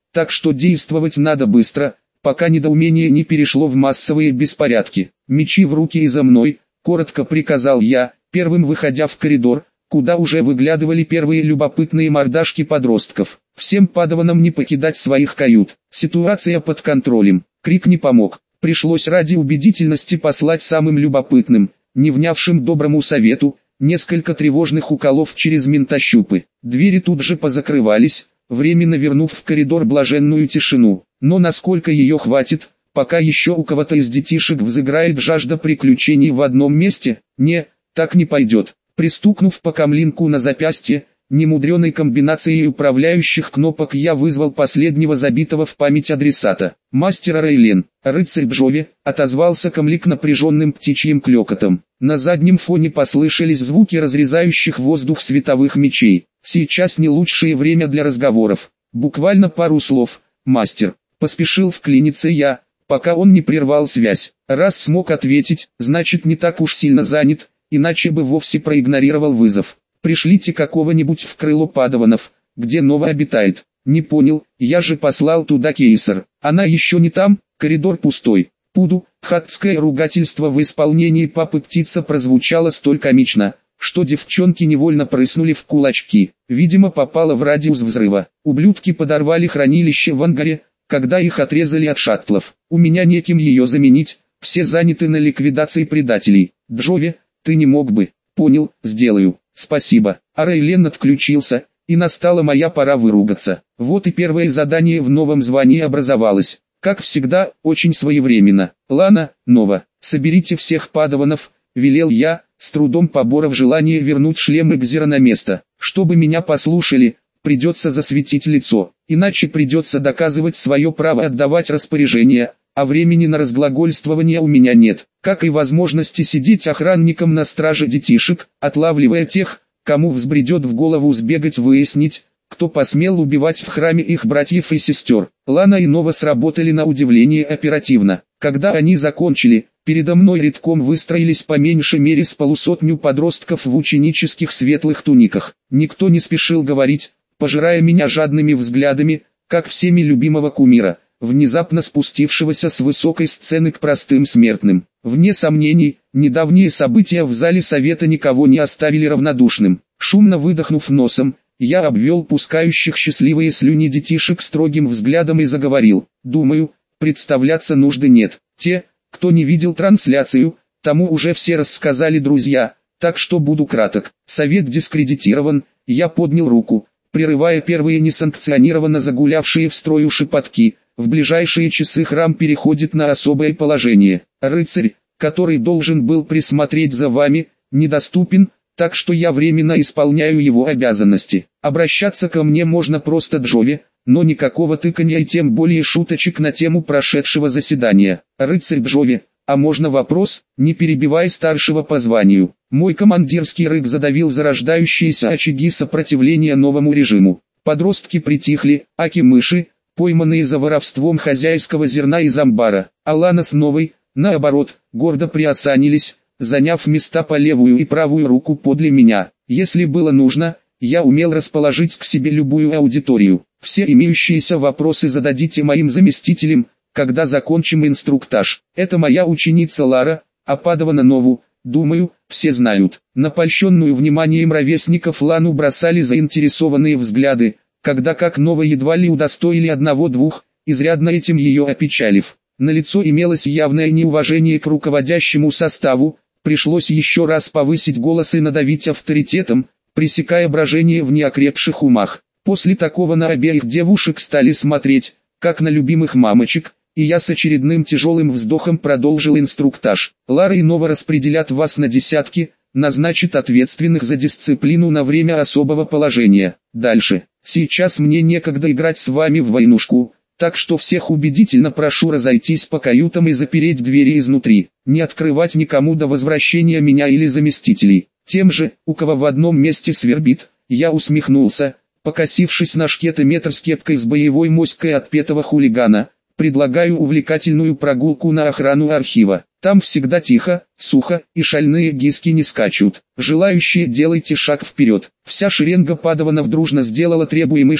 так что действовать надо быстро, пока недоумение не перешло в массовые беспорядки. «Мечи в руки и за мной», — коротко приказал я, первым выходя в коридор, куда уже выглядывали первые любопытные мордашки подростков. Всем падаванам не покидать своих кают. Ситуация под контролем. Крик не помог. Пришлось ради убедительности послать самым любопытным, не внявшим доброму совету, несколько тревожных уколов через ментощупы. Двери тут же позакрывались, временно вернув в коридор блаженную тишину. Но насколько ее хватит, пока еще у кого-то из детишек взыграет жажда приключений в одном месте? Не, так не пойдет. Пристукнув по камлинку на запястье, немудреной комбинацией управляющих кнопок я вызвал последнего забитого в память адресата. «Мастер Рейлен, рыцарь Джови», — отозвался камлик напряженным птичьим клёкотом. На заднем фоне послышались звуки разрезающих воздух световых мечей. «Сейчас не лучшее время для разговоров. Буквально пару слов, мастер». Поспешил вклиниться я, пока он не прервал связь. Раз смог ответить, значит не так уж сильно занят, иначе бы вовсе проигнорировал вызов. «Пришлите какого-нибудь в крыло падаванов, где Нова обитает». «Не понял, я же послал туда Кейсер. Она еще не там, коридор пустой». Пуду, хатское ругательство в исполнении папы-птица прозвучало столь комично, что девчонки невольно прыснули в кулачки. Видимо, попало в радиус взрыва. Ублюдки подорвали хранилище в ангаре, когда их отрезали от шаттлов. У меня неким ее заменить, все заняты на ликвидации предателей. Джови, ты не мог бы? Понял, сделаю. Спасибо. А Рейлен отключился, и настала моя пора выругаться. Вот и первое задание в новом звании образовалось. Как всегда, очень своевременно. «Лана, Нова, соберите всех падаванов», — велел я, с трудом поборов желание вернуть шлем Экзера на место. «Чтобы меня послушали, придется засветить лицо, иначе придется доказывать свое право отдавать распоряжения, а времени на разглагольствование у меня нет, как и возможности сидеть охранником на страже детишек, отлавливая тех, кому взбредет в голову сбегать выяснить, кто посмел убивать в храме их братьев и сестер». Лана и Нова сработали на удивление оперативно. Когда они закончили, передо мной рядком выстроились по меньшей мере с полусотню подростков в ученических светлых туниках. Никто не спешил говорить, пожирая меня жадными взглядами, как всеми любимого кумира, внезапно спустившегося с высокой сцены к простым смертным. Вне сомнений, недавние события в зале совета никого не оставили равнодушным. Шумно выдохнув носом, я обвел пускающих счастливые слюни детишек строгим взглядом и заговорил. «Думаю, представляться нужды нет. Те, кто не видел трансляцию, тому уже все рассказали друзья, так что буду краток. Совет дискредитирован». Я поднял руку, прерывая первые несанкционированно загулявшие в строю шепотки. «В ближайшие часы храм переходит на особое положение. Рыцарь, который должен был присмотреть за вами, недоступен, так что я временно исполняю его обязанности. Обращаться ко мне можно просто Джови, но никакого тыканья и тем более шуточек на тему прошедшего заседания. Рыцарь Джови, а можно вопрос?» Не перебивай старшего по званию. Мой командирский рык задавил зарождающиеся очаги сопротивления новому режиму. Подростки притихли, аки-мыши, пойманные за воровством хозяйского зерна из амбара. А Лана с Новой, наоборот, гордо приосанились, заняв места по левую и правую руку подле меня. Если было нужно, я умел расположить к себе любую аудиторию. Все имеющиеся вопросы зададите моим заместителям, когда закончим инструктаж. Это моя ученица Лара, а падавана Нову, думаю, все знают. На польщенную вниманием ровесников Лану бросали заинтересованные взгляды, когда как Нова едва ли удостоили одного-двух, изрядно этим ее опечалив. На лицо имелось явное неуважение к руководящему составу, пришлось еще раз повысить голос и надавить авторитетом, пресекая брожение в неокрепших умах. После такого на обеих девушек стали смотреть, как на любимых мамочек, и я с очередным тяжелым вздохом продолжил инструктаж. Лара и Нова распределят вас на десятки, назначат ответственных за дисциплину на время особого положения. Дальше. Сейчас мне некогда играть с вами в войнушку, так что всех убедительно прошу разойтись по каютам и запереть двери изнутри, не открывать никому до возвращения меня или заместителей. Тем же, у кого в одном месте свербит, я усмехнулся, покосившись на шкетометр с кепкой с боевой моськой отпетого хулигана, предлагаю увлекательную прогулку на охрану архива. Там всегда тихо, сухо, и шальные гиски не скачут. Желающие делайте шаг вперед. Вся шеренга падаванов дружно сделала требуемый шаг,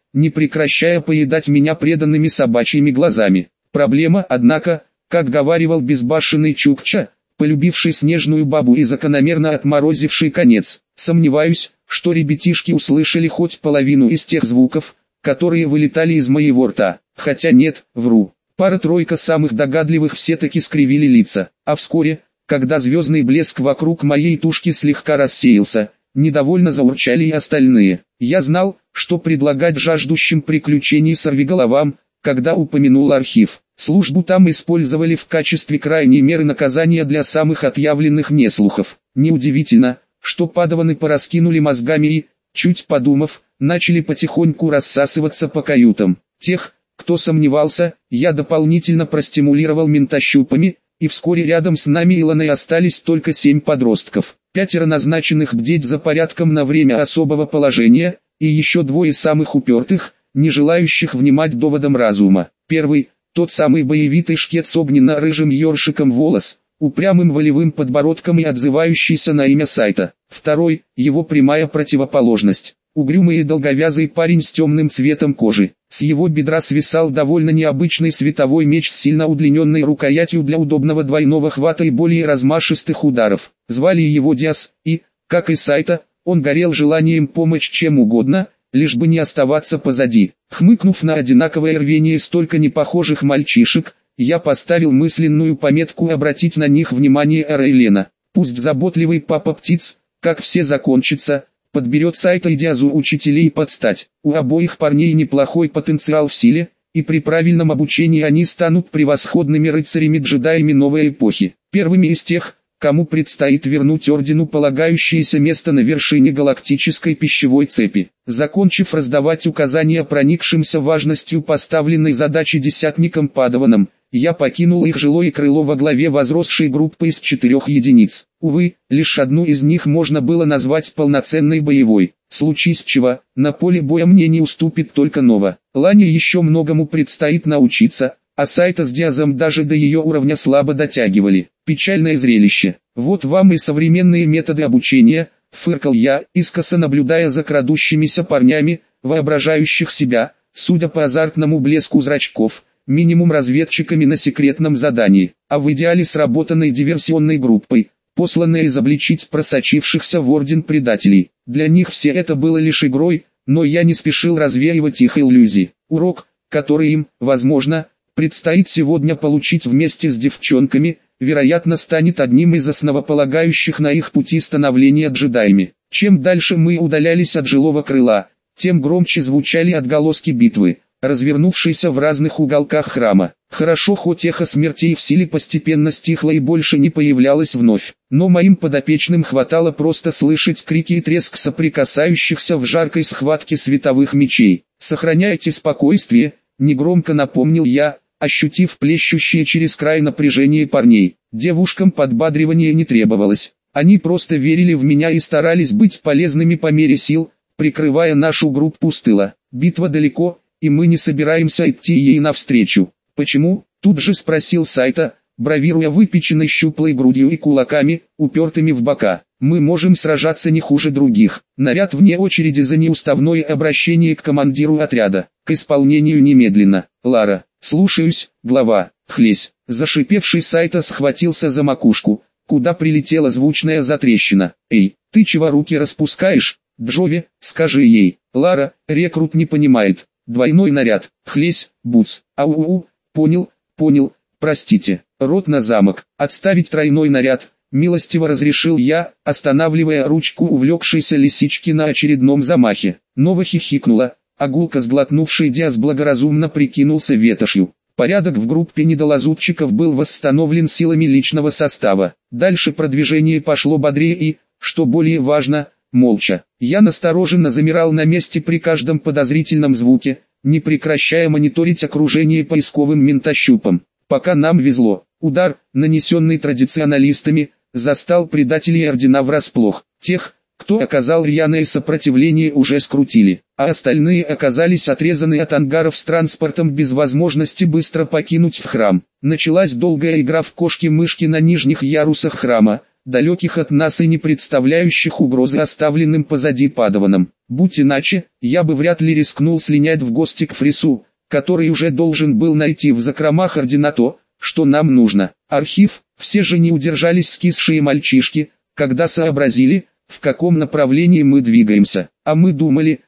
не прекращая поедать меня преданными собачьими глазами. Проблема, однако, как говаривал безбашенный Чукча, полюбивший снежную бабу и закономерно отморозивший конец. Сомневаюсь, что ребятишки услышали хоть половину из тех звуков, которые вылетали из моего рта. Хотя нет, вру. Пара-тройка самых догадливых все-таки скривили лица. А вскоре, когда звездный блеск вокруг моей тушки слегка рассеялся, недовольно заурчали и остальные. Я знал, что предлагать жаждущим приключений сорвиголовам, когда упомянул архив. Службу там использовали в качестве крайней меры наказания для самых отъявленных неслухов. Неудивительно, что падаваны пораскинули мозгами и, чуть подумав, начали потихоньку рассасываться по каютам. Тех, кто сомневался, я дополнительно простимулировал ментощупами, и вскоре рядом с нами Илоной остались только 7 подростков. 5 назначенных бдеть за порядком на время особого положения, и еще 2 самых упертых, не желающих внимать доводам разума. Первый, тот самый боевитый шкет с огненно-рыжим ёршиком волос, упрямым волевым подбородком и отзывающийся на имя сайта. Второй, его прямая противоположность. Угрюмый и долговязый парень с темным цветом кожи. С его бедра свисал довольно необычный световой меч с сильно удлиненной рукоятью для удобного двойного хвата и более размашистых ударов. Звали его Диас, и, как и сайта, он горел желанием помочь чем угодно, лишь бы не оставаться позади. Хмыкнув на одинаковое рвение столько непохожих мальчишек, я поставил мысленную пометку обратить на них внимание Эрейлена. Пусть заботливый папа птиц, как все закончится, подберет сайта и Диазу учителей под стать. У обоих парней неплохой потенциал в силе, и при правильном обучении они станут превосходными рыцарями-джедаями новой эпохи. Первыми из тех, кому предстоит вернуть ордену полагающееся место на вершине галактической пищевой цепи. Закончив раздавать указания проникшимся важностью поставленной задачи десятникам-падаванам, я покинул их жилое крыло во главе возросшей группы из 4 единиц. Увы, лишь одну из них можно было назвать полноценной боевой. Случись чего, на поле боя мне не уступит только Нова. Лане еще многому предстоит научиться, а сайта с Диазом даже до ее уровня слабо дотягивали. Печальное зрелище. Вот вам и современные методы обучения, фыркал я, искоса наблюдая за крадущимися парнями, воображающих себя, судя по азартному блеску зрачков, минимум разведчиками на секретном задании, а в идеале сработанной диверсионной группой, посланной изобличить просочившихся в орден предателей. Для них все это было лишь игрой, но я не спешил развеивать их иллюзии. Урок, который им, возможно, предстоит сегодня получить вместе с девчонками, вероятно станет одним из основополагающих на их пути становления джедаями. Чем дальше мы удалялись от жилого крыла, тем громче звучали отголоски битвы, развернувшейся в разных уголках храма. Хорошо, хоть эхо смертей в силе постепенно стихло и больше не появлялось вновь, но моим подопечным хватало просто слышать крики и треск соприкасающихся в жаркой схватке световых мечей. «Сохраняйте спокойствие», — негромко напомнил я, ощутив плещущее через край напряжение парней. Девушкам подбадривания не требовалось, они просто верили в меня и старались быть полезными по мере сил, прикрывая нашу группу с тыла. Битва далеко, и мы не собираемся идти ей навстречу. «Почему?» — тут же спросил сайта, бравируя выпеченной щуплой грудью и кулаками, упертыми в бока. «Мы можем сражаться не хуже других». Наряд вне очереди за неуставное обращение к командиру отряда. К исполнению немедленно. «Лара». «Слушаюсь, глава». Хлесь. Зашипевший сайта схватился за макушку, куда прилетела звучная затрещина. «Эй, ты чего руки распускаешь? Джови, скажи ей». «Лара, рекрут не понимает». Двойной наряд. Хлесь, буц. Ау-у-у. Понял, простите. Рот на замок. Отставить тройной наряд. Милостиво разрешил я, останавливая ручку увлекшейся лисички на очередном замахе. Нова хихикнула, а гулко сглотнувший Диас благоразумно прикинулся ветошью. Порядок в группе недолазутчиков был восстановлен силами личного состава. Дальше продвижение пошло бодрее и, что более важно, молча. Я настороженно замирал на месте при каждом подозрительном звуке, не прекращая мониторить окружение поисковым ментощупом. Пока нам везло, удар, нанесенный традиционалистами, застал предателей ордена врасплох. Тех, кто оказал рьяное сопротивление, уже скрутили, а остальные оказались отрезаны от ангаров с транспортом без возможности быстро покинуть храм. Началась долгая игра в кошки-мышки на нижних ярусах храма, далеких от нас и не представляющих угрозы оставленным позади падаванам. Будь иначе, я бы вряд ли рискнул слинять в гости к Фрису, который уже должен был найти в закромах ордена то, что нам нужно. Архив, все же не удержались скисшие мальчишки, когда сообразили, в каком направлении мы двигаемся. А мы думали,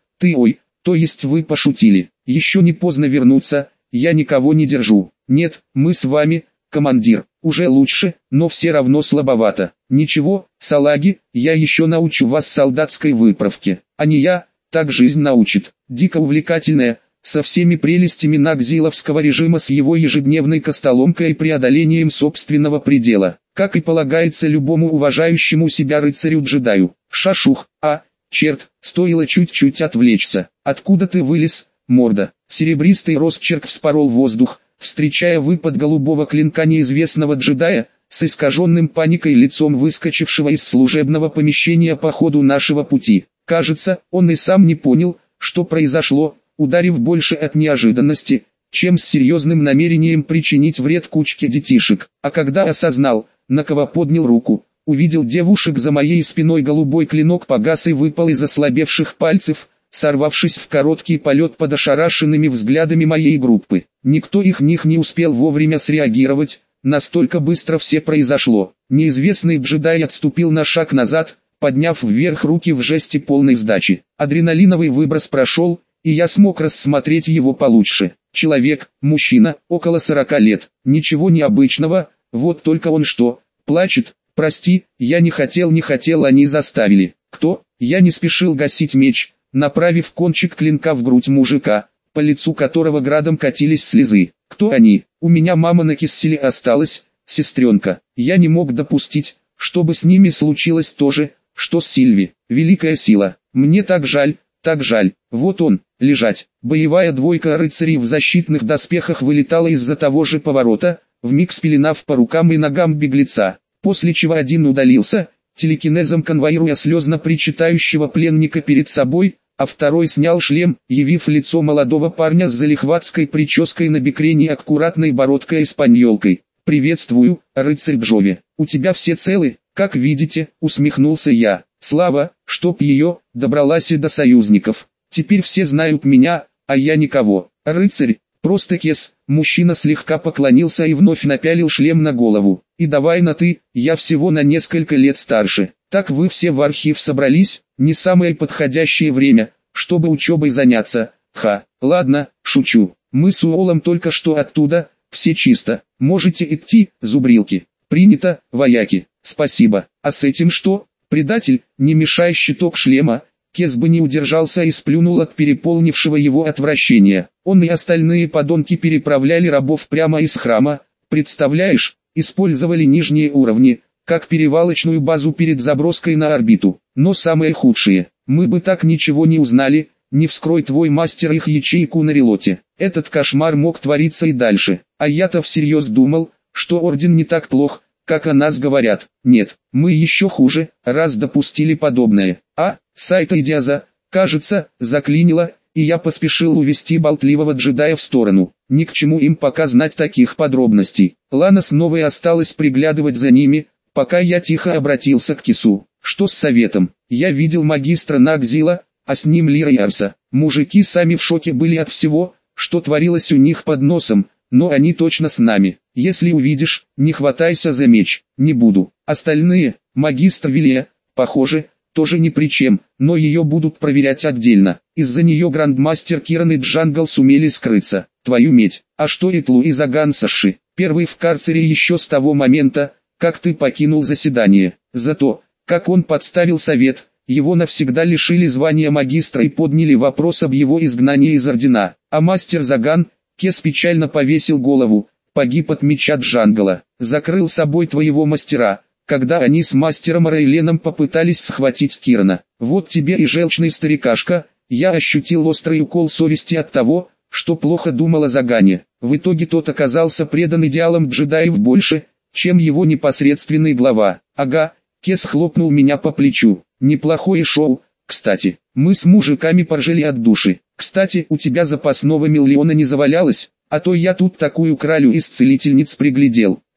то есть вы пошутили. Еще не поздно вернуться, я никого не держу. Нет, мы с вами, командир, уже лучше, но все равно слабовато. Ничего, салаги, я еще научу вас солдатской выправке. А не я, так жизнь научит. Дико увлекательная, со всеми прелестями нагзиловского режима, с его ежедневной костоломкой и преодолением собственного предела. Как и полагается любому уважающему себя рыцарю-джедаю. Шашух, черт, стоило чуть-чуть отвлечься. Откуда ты вылез, морда? Серебристый росчерк вспорол воздух, встречая выпад голубого клинка неизвестного джедая, с искаженным паникой лицом выскочившего из служебного помещения по ходу нашего пути. Кажется, он и сам не понял, что произошло, ударив больше от неожиданности, чем с серьезным намерением причинить вред кучке детишек. А когда осознал, на кого поднял руку, увидел девушек за моей спиной, голубой клинок погас и выпал из ослабевших пальцев, сорвавшись в короткий полет под ошарашенными взглядами моей группы. Никто их не успел вовремя среагировать, настолько быстро все произошло. Неизвестный джедай отступил на шаг назад, подняв вверх руки в жесте полной сдачи. Адреналиновый выброс прошел, и я смог рассмотреть его получше. Человек, мужчина, около 40 лет. Ничего необычного, вот только он что, плачет? Прости, я не хотел, они заставили. Кто? Я не спешил гасить меч, направив кончик клинка в грудь мужика, по лицу которого градом катились слезы. Кто они? У меня мама на киселе осталась, сестренка. Я не мог допустить, чтобы с ними случилось то же, что с Сильви. Великая сила. Мне так жаль, так жаль. Вот он, лежать. Боевая двойка рыцарей в защитных доспехах вылетала из-за того же поворота, вмиг спеленав по рукам и ногам беглеца, после чего один удалился, телекинезом конвоируя слезно причитающего пленника перед собой, а второй снял шлем, явив лицо молодого парня с залихватской прической на бекрень и аккуратной бородкой-эспаньолкой. «Приветствую, рыцарь Джови. У тебя все целы, как видите», — усмехнулся я. «Слава, чтоб ее, добралась и до союзников. Теперь все знают меня, а я никого. Рыцарь, просто Кес». Мужчина слегка поклонился и вновь напялил шлем на голову. «И давай на «ты», я всего на несколько лет старше. Так вы все в архив собрались, не самое подходящее время, чтобы учебой заняться. Ладно, шучу. Мы с Уолом только что оттуда, все чисто. Можете идти, зубрилки». «Принято, вояки, спасибо. А с этим что?» «Предатель, не мешай щиток шлема». Кес бы не удержался и сплюнул от переполнившего его отвращения. Он и остальные подонки переправляли рабов прямо из храма, представляешь, использовали нижние уровни, как перевалочную базу перед заброской на орбиту. Но самое худшее, мы бы так ничего не узнали, не вскрой твой мастер их ячейку на релоте. Этот кошмар мог твориться и дальше, а я-то всерьез думал, что орден не так плох, как о нас говорят. Нет, мы еще хуже, раз допустили подобное. Сайта Идиаза, кажется, заклинило, и я поспешил увести болтливого джедая в сторону. Ни к чему им пока знать таких подробностей. Лана снова и осталась приглядывать за ними, пока я тихо обратился к Кису. Что с советом? Я видел магистра Нагзила, а с ним Лира и Арса. Мужики сами в шоке были от всего, что творилось у них под носом, но они точно с нами. Если увидишь, не хватайся за меч. Не буду. Остальные, магистр Вилия, похоже, тоже ни при чем, но ее будут проверять отдельно. Из-за нее грандмастер Киран и Джангл сумели скрыться. Твою медь, а что Итлу и Заган Саши? Первый в карцере еще с того момента, как ты покинул заседание. Зато, как он подставил совет, его навсегда лишили звания магистра и подняли вопрос об его изгнании из ордена. А мастер Заган, Кес печально повесил голову, погиб от меча Джангла. Закрыл собой твоего мастера, когда они с мастером Рейленом попытались схватить Кирана. Вот тебе и желчный старикашка. Я ощутил острый укол совести от того, что плохо думал о Загане. В итоге тот оказался предан идеалам джедаев больше, чем его непосредственный глава. Ага, Кес хлопнул меня по плечу. Неплохое шоу, кстати. Мы с мужиками поржали от души. Кстати, у тебя запасного миллиона не завалялось, а то я тут такую кралю из целительниц приглядел.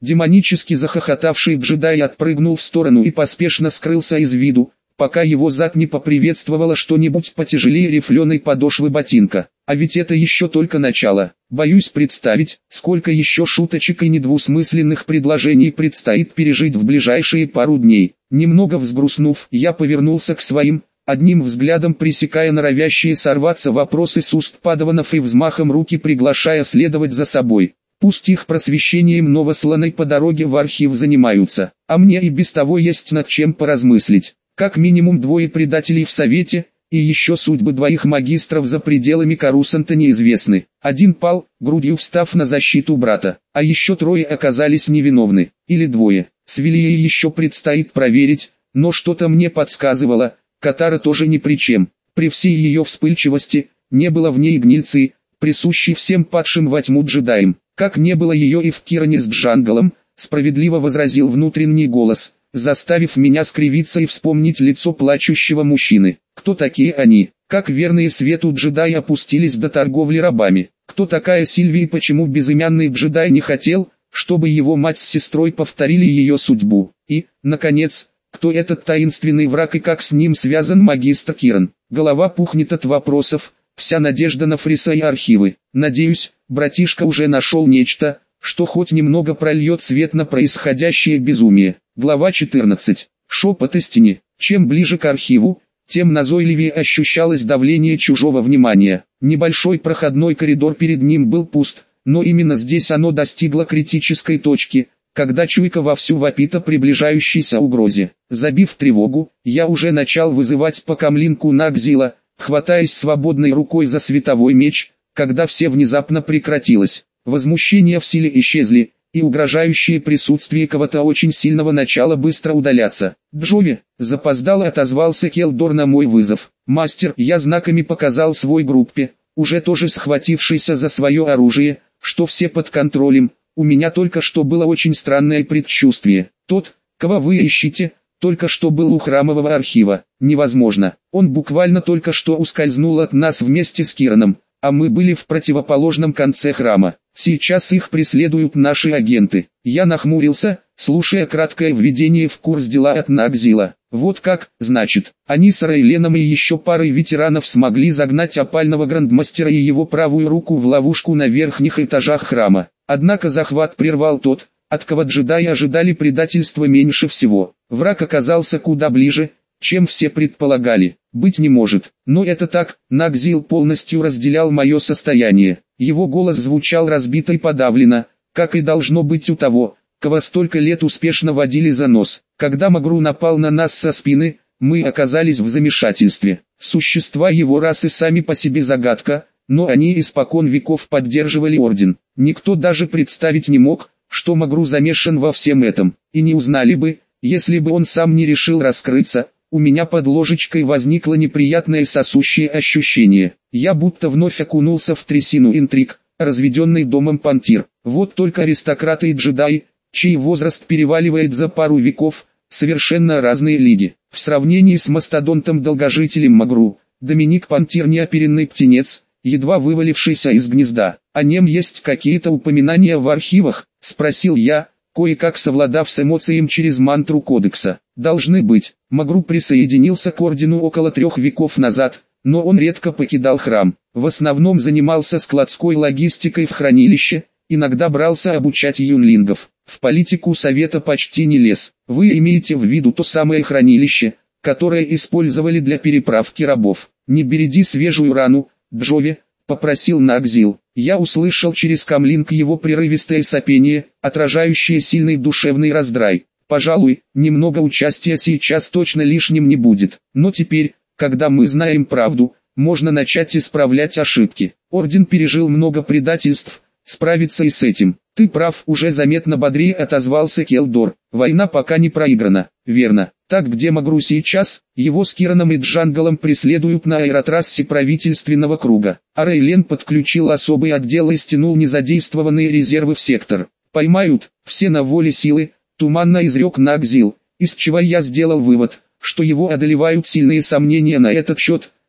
Демонически захохотавший джедай отпрыгнул в сторону и поспешно скрылся из виду, пока его зад не поприветствовало что-нибудь потяжелее рифленой подошвы ботинка. А ведь это еще только начало. Боюсь представить, сколько еще шуточек и недвусмысленных предложений предстоит пережить в ближайшие пару дней. Немного взгрустнув, я повернулся к своим, одним взглядом пресекая норовящие сорваться вопросы с уст падаванов и взмахом руки приглашая следовать за собой. Пусть их просвещением новосланной по дороге в архив занимаются, а мне и без того есть над чем поразмыслить. Как минимум 2 предателей в Совете, и еще судьбы 2 магистров за пределами Корусанта неизвестны. Один пал, грудью встав на защиту брата, а еще 3 оказались невиновны, или 2. С Вилией еще предстоит проверить, но что-то мне подсказывало, Катара тоже ни при чем. При всей ее вспыльчивости, не было в ней гнильцы, присущей всем падшим во тьму джедаям. Как не было ее и в Киране с Джангалом, справедливо возразил внутренний голос, заставив меня скривиться и вспомнить лицо плачущего мужчины. Кто такие они? Как верные свету джедаи опустились до торговли рабами? Кто такая Сильвия и почему безымянный джедай не хотел, чтобы его мать с сестрой повторили ее судьбу? И, наконец, кто этот таинственный враг и как с ним связан магистр Киран? Голова пухнет от вопросов. Вся надежда на Фриса и архивы. Надеюсь, братишка уже нашел нечто, что хоть немного прольет свет на происходящее безумие. Глава 14. Шепот истины. Чем ближе к архиву, тем назойливее ощущалось давление чужого внимания. Небольшой проходной коридор перед ним был пуст, но именно здесь оно достигло критической точки, когда чуйка вовсю вопит о приближающейся угрозе. Забив тревогу, я уже начал вызывать по камлинку Нагзила, хватаясь свободной рукой за световой меч, когда все внезапно прекратилось. Возмущения в силе исчезли, и угрожающее присутствие кого-то очень сильного начало быстро удаляться. «Джови!» — запоздало отозвался Келдор на мой вызов. «Мастер!» — я знаками показал свой группе, уже тоже схватившийся за свое оружие, что все под контролем. У меня только что было очень странное предчувствие. Тот, кого вы ищете, только что был у храмового архива. Невозможно. Он буквально только что ускользнул от нас вместе с Кираном, а мы были в противоположном конце храма. Сейчас их преследуют наши агенты. Я нахмурился, слушая краткое введение в курс дела от Нагзила. Вот как, значит, они с Рейленом и еще парой ветеранов смогли загнать опального грандмастера и его правую руку в ловушку на верхних этажах храма. Однако захват прервал тот, от кого джедаи ожидали предательства меньше всего. Враг оказался куда ближе, чем все предполагали. Быть не может. Но это так, Нагзил полностью разделял мое состояние. Его голос звучал разбито и подавленно, как и должно быть у того, кого столько лет успешно водили за нос. Когда Магру напал на нас со спины, мы оказались в замешательстве. Существа его расы сами по себе загадка, но они испокон веков поддерживали орден. Никто даже представить не мог, что Магру замешан во всем этом, и не узнали бы, если бы он сам не решил раскрыться. У меня под ложечкой возникло неприятное сосущее ощущение. Я будто вновь окунулся в трясину интриг, разведенный домом Пантир. Вот только аристократы и джедаи, чей возраст переваливает за пару веков, совершенно разные лиги. В сравнении с мастодонтом-долгожителем Магру, Доминик Пантир неоперенный птенец, едва вывалившийся из гнезда. «О нем есть какие-то упоминания в архивах?» — спросил я, кое-как совладав с эмоциями через мантру кодекса. «Должны быть». Магру присоединился к ордену около 3 веков назад, но он редко покидал храм. В основном занимался складской логистикой в хранилище, иногда брался обучать юнлингов. В политику совета почти не лез. Вы имеете в виду то самое хранилище, которое использовали для переправки рабов? «Не береди свежую рану, Джови», — попросил Нагзил. Я услышал через камлинг его прерывистое сопение, отражающее сильный душевный раздрай. Пожалуй, немного участия сейчас точно лишним не будет. Но теперь, когда мы знаем правду, можно начать исправлять ошибки. Орден пережил много предательств, справиться и с этим. Ты прав, уже заметно бодрее отозвался Келдор. Война пока не проиграна. Верно. Так где Магру сейчас? Его с Кираном и Джангалом преследуют на аэротрассе правительственного круга. А Рейлен подключил особый отдел и стянул незадействованные резервы в сектор. Поймают, все на воле силы, туманно изрек Нагзил, из чего я сделал вывод, что его одолевают сильные сомнения на этот счет.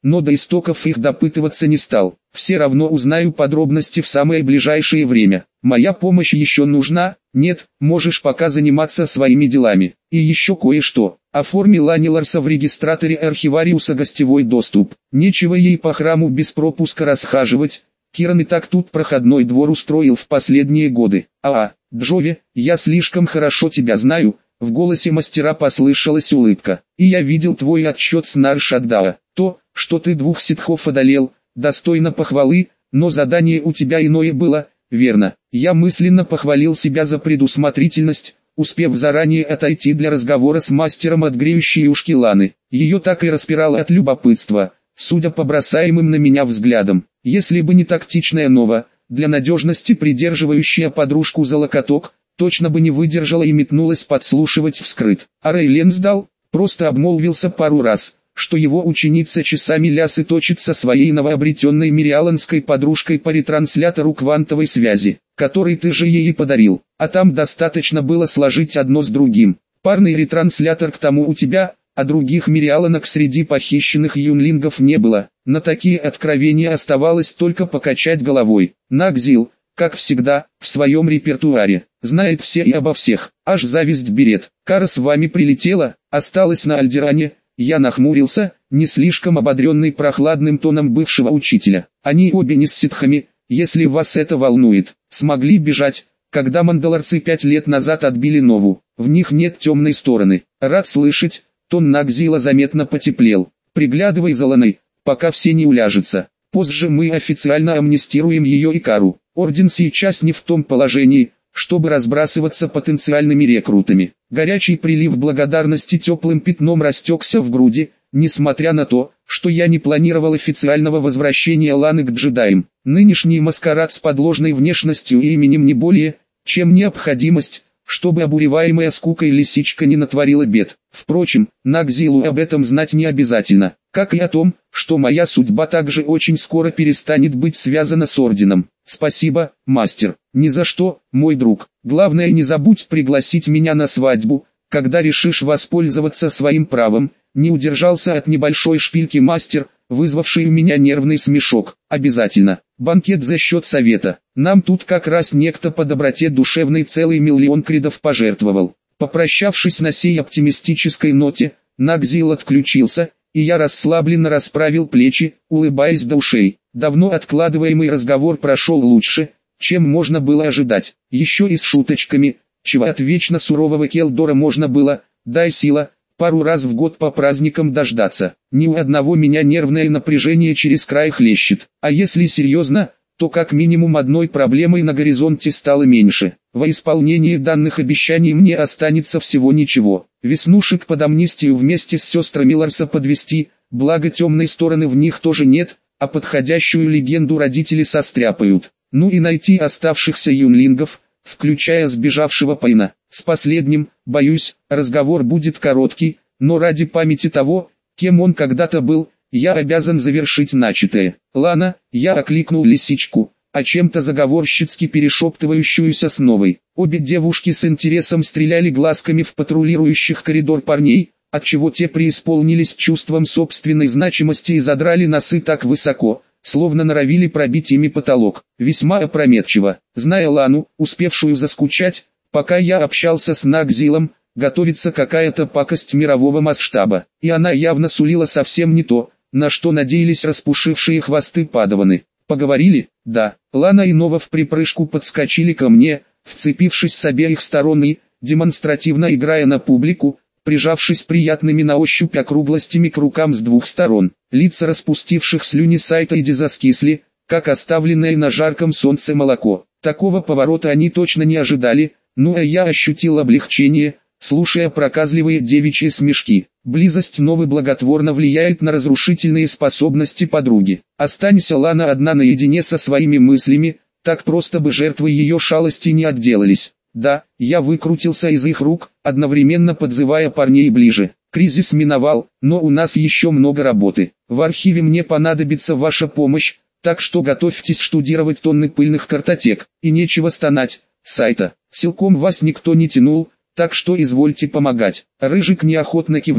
но до истоков их допытываться не стал. Все равно узнаю подробности в самое ближайшее время. Моя помощь еще нужна? Нет, можешь пока заниматься своими делами. И еще кое-что. Оформи Лане Ларса в регистраторе архивариуса гостевой доступ. Нечего ей по храму без пропуска расхаживать. Киран и так тут проходной двор устроил в последние годы. Джови, я слишком хорошо тебя знаю. В голосе мастера послышалась улыбка. И я видел твой отчет с Наршаддаа. То, что ты 2 ситхов одолел, достойно похвалы, но задание у тебя иное было, верно. Я мысленно похвалил себя за предусмотрительность, успев заранее отойти для разговора с мастером от греющей ушки Ланы. Ее так и распирало от любопытства, судя по бросаемым на меня взглядам. Если бы не тактичная Нова, для надежности придерживающая подружку за локоток, точно бы не выдержала и метнулась подслушивать вскрыт. А Рейлен сдал, просто обмолвился пару раз, что его ученица часами лясы точит со своей новообретенной мириаланской подружкой по ретранслятору квантовой связи, который ты же ей и подарил, а там достаточно было сложить одно с другим. Парный ретранслятор к тому у тебя, а других мириаланок среди похищенных юнлингов не было. На такие откровения оставалось только покачать головой. Нагзил, как всегда, в своем репертуаре, знает все и обо всех, аж зависть берет. Кара с вами прилетела, осталась на Альдеране. Я нахмурился, не слишком ободренный прохладным тоном бывшего учителя. Они обе не с ситхами, если вас это волнует. Смогли бежать, когда мандалорцы 5 лет назад отбили Нову. В них нет темной стороны. Рад слышать, тон Нагзила заметно потеплел. Приглядывай за Ланой, пока все не уляжутся. Позже мы официально амнистируем ее и Кару. Орден сейчас не в том положении, чтобы разбрасываться потенциальными рекрутами. Горячий прилив благодарности теплым пятном растекся в груди, несмотря на то, что я не планировал официального возвращения Ланы к джедаям. Нынешний маскарад с подложной внешностью и именем не более, чем необходимость, чтобы обуреваемая скукой лисичка не натворила бед. Впрочем, Нагзилу об этом знать не обязательно, как и о том, что моя судьба также очень скоро перестанет быть связана с орденом. Спасибо, мастер. Ни за что, мой друг. Главное, не забудь пригласить меня на свадьбу, когда решишь воспользоваться своим правом. Не удержался от небольшой шпильки мастер, вызвавший у меня нервный смешок. Обязательно. Банкет за счет совета. Нам тут как раз некто по доброте душевной целый 1 000 000 кридов пожертвовал. Попрощавшись на сей оптимистической ноте, Нагзил отключился, и я расслабленно расправил плечи, улыбаясь до ушей. Давно откладываемый разговор прошел лучше, чем можно было ожидать. Еще и с шуточками, чего от вечно сурового Келдора можно было, дай сила, пару раз в год по праздникам дождаться. Ни у одного меня нервное напряжение через край хлещет. А если серьезно, то как минимум одной проблемой на горизонте стало меньше. Во исполнении данных обещаний мне останется всего ничего. Веснушек под амнистию вместе с сестрами Ларса подвести, благо темной стороны в них тоже нет, а подходящую легенду родители состряпают. Ну и найти оставшихся юнлингов, включая сбежавшего Пайна. С последним, боюсь, разговор будет короткий, но ради памяти того, кем он когда-то был, я обязан завершить начатое. Лана, я окликнул лисичку, а чем-то заговорщицки перешептывающуюся с Новой. Обе девушки с интересом стреляли глазками в патрулирующих коридор парней, отчего те преисполнились чувством собственной значимости и задрали носы так высоко, словно норовили пробить ими потолок. Весьма опрометчиво. Зная Лану, успевшую заскучать, пока я общался с Нагзилом, готовится какая-то пакость мирового масштаба, и она явно сулила совсем не то, на что надеялись распушившие хвосты падаваны. Поговорили? Да. Лана и Нова в припрыжку подскочили ко мне, вцепившись с обеих сторон и, демонстративно играя на публику, прижавшись приятными на ощупь округлостями к рукам с 2 сторон. Лица распустивших слюни сайта Иди заскисли, как оставленное на жарком солнце молоко. Такого поворота они точно не ожидали, ну а я ощутил облегчение, слушая проказливые девичьи смешки. Близость Новы благотворно влияет на разрушительные способности подруги. Останься Лана одна наедине со своими мыслями, так просто бы жертвы ее шалости не отделались. Да, я выкрутился из их рук, одновременно подзывая парней ближе. Кризис миновал, но у нас еще много работы. В архиве мне понадобится ваша помощь, так что готовьтесь штудировать тонны пыльных картотек. И нечего стонать, сайта. Силком вас никто не тянул, так что извольте помогать. Рыжик неохотно кивнул,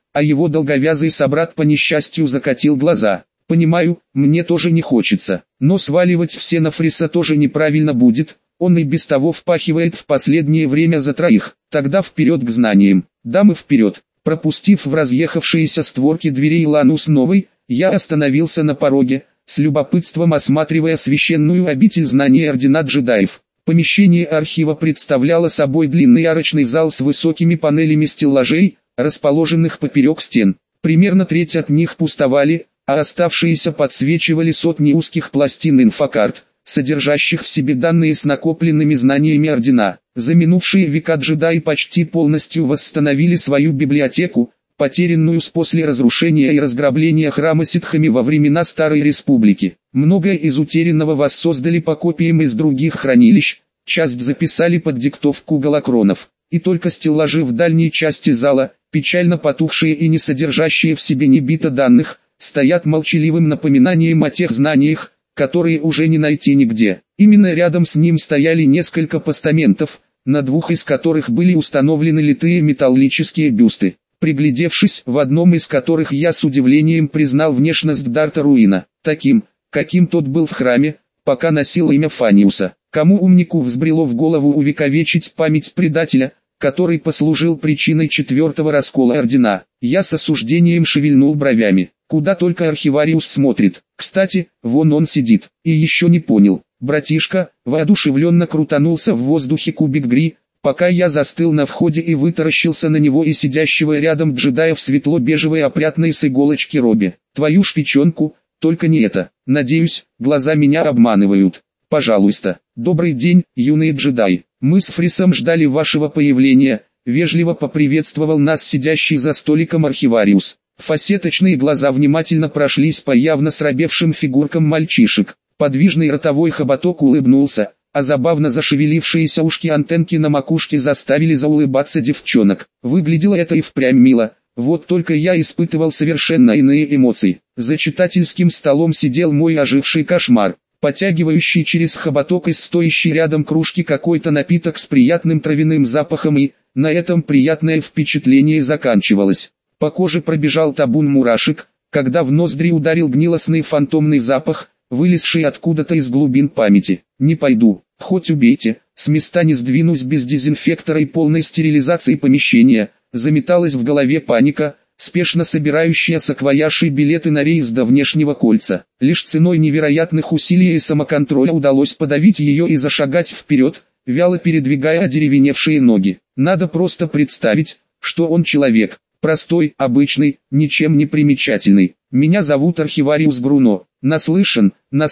а его долговязый собрат по несчастью закатил глаза. Понимаю, мне тоже не хочется, но сваливать все на Фриса тоже неправильно будет, он и без того впахивает в последнее время за троих. Тогда вперед к знаниям, дамы вперед. Пропустив в разъехавшиеся створки дверей Ланус Новой, я остановился на пороге, с любопытством осматривая священную обитель знаний Ордена Джедаев. Помещение архива представляло собой длинный арочный зал с высокими панелями стеллажей, расположенных поперек стен. Примерно треть от них пустовали, а оставшиеся подсвечивали сотни узких пластин инфокарт, содержащих в себе данные с накопленными знаниями Ордена. За минувшие века джедаи почти полностью восстановили свою библиотеку, потерянную после разрушения и разграбления храма ситхами во времена Старой Республики. Многое из утерянного воссоздали по копиям из других хранилищ, часть записали под диктовку голокронов. И только стеллажи в дальней части зала, печально потухшие и не содержащие в себе ни бита данных, стоят молчаливым напоминанием о тех знаниях, которые уже не найти нигде. Именно рядом с ним стояли несколько постаментов, на двух из которых были установлены литые металлические бюсты. Приглядевшись, в одном из которых я с удивлением признал внешность Дарта Руина, таким, каким тот был в храме, пока носил имя Фаниуса. Кому умнику взбрело в голову увековечить память предателя, который послужил причиной четвертого раскола Ордена? Я с осуждением шевельнул бровями. Куда только архивариус смотрит. Кстати, вон он сидит. И еще не понял. Братишка, воодушевленно крутанулся в воздухе кубик Гри, пока я застыл на входе и вытаращился на него и сидящего рядом джедая в светло-бежевой опрятной с иголочки робе. Твою ж печенку, только не это. Надеюсь, глаза меня обманывают. Пожалуйста. Добрый день, юные джедаи. Мы с Фрисом ждали вашего появления, вежливо поприветствовал нас сидящий за столиком архивариус. Фасеточные глаза внимательно прошлись по явно срабевшим фигуркам мальчишек. Подвижный ротовой хоботок улыбнулся, а забавно зашевелившиеся ушки-антенки на макушке заставили заулыбаться девчонок. Выглядело это и впрямь мило, вот только я испытывал совершенно иные эмоции. За читательским столом сидел мой оживший кошмар, потягивающий через хоботок из стоящей рядом кружки какой-то напиток с приятным травяным запахом, и на этом приятное впечатление заканчивалось. По коже пробежал табун мурашек, когда в ноздри ударил гнилостный фантомный запах, вылезший откуда-то из глубин памяти. Не пойду, хоть убейте, с места не сдвинусь без дезинфектора и полной стерилизации помещения. Заметалась в голове паника, спешно собирающая саквояж и билеты на рейс до внешнего кольца. Лишь ценой невероятных усилий и самоконтроля удалось подавить ее и зашагать вперед, вяло передвигая одеревеневшие ноги. Надо просто представить, что он человек. Простой, обычный, ничем не примечательный. Меня зовут архивариус Бруно. Наслышан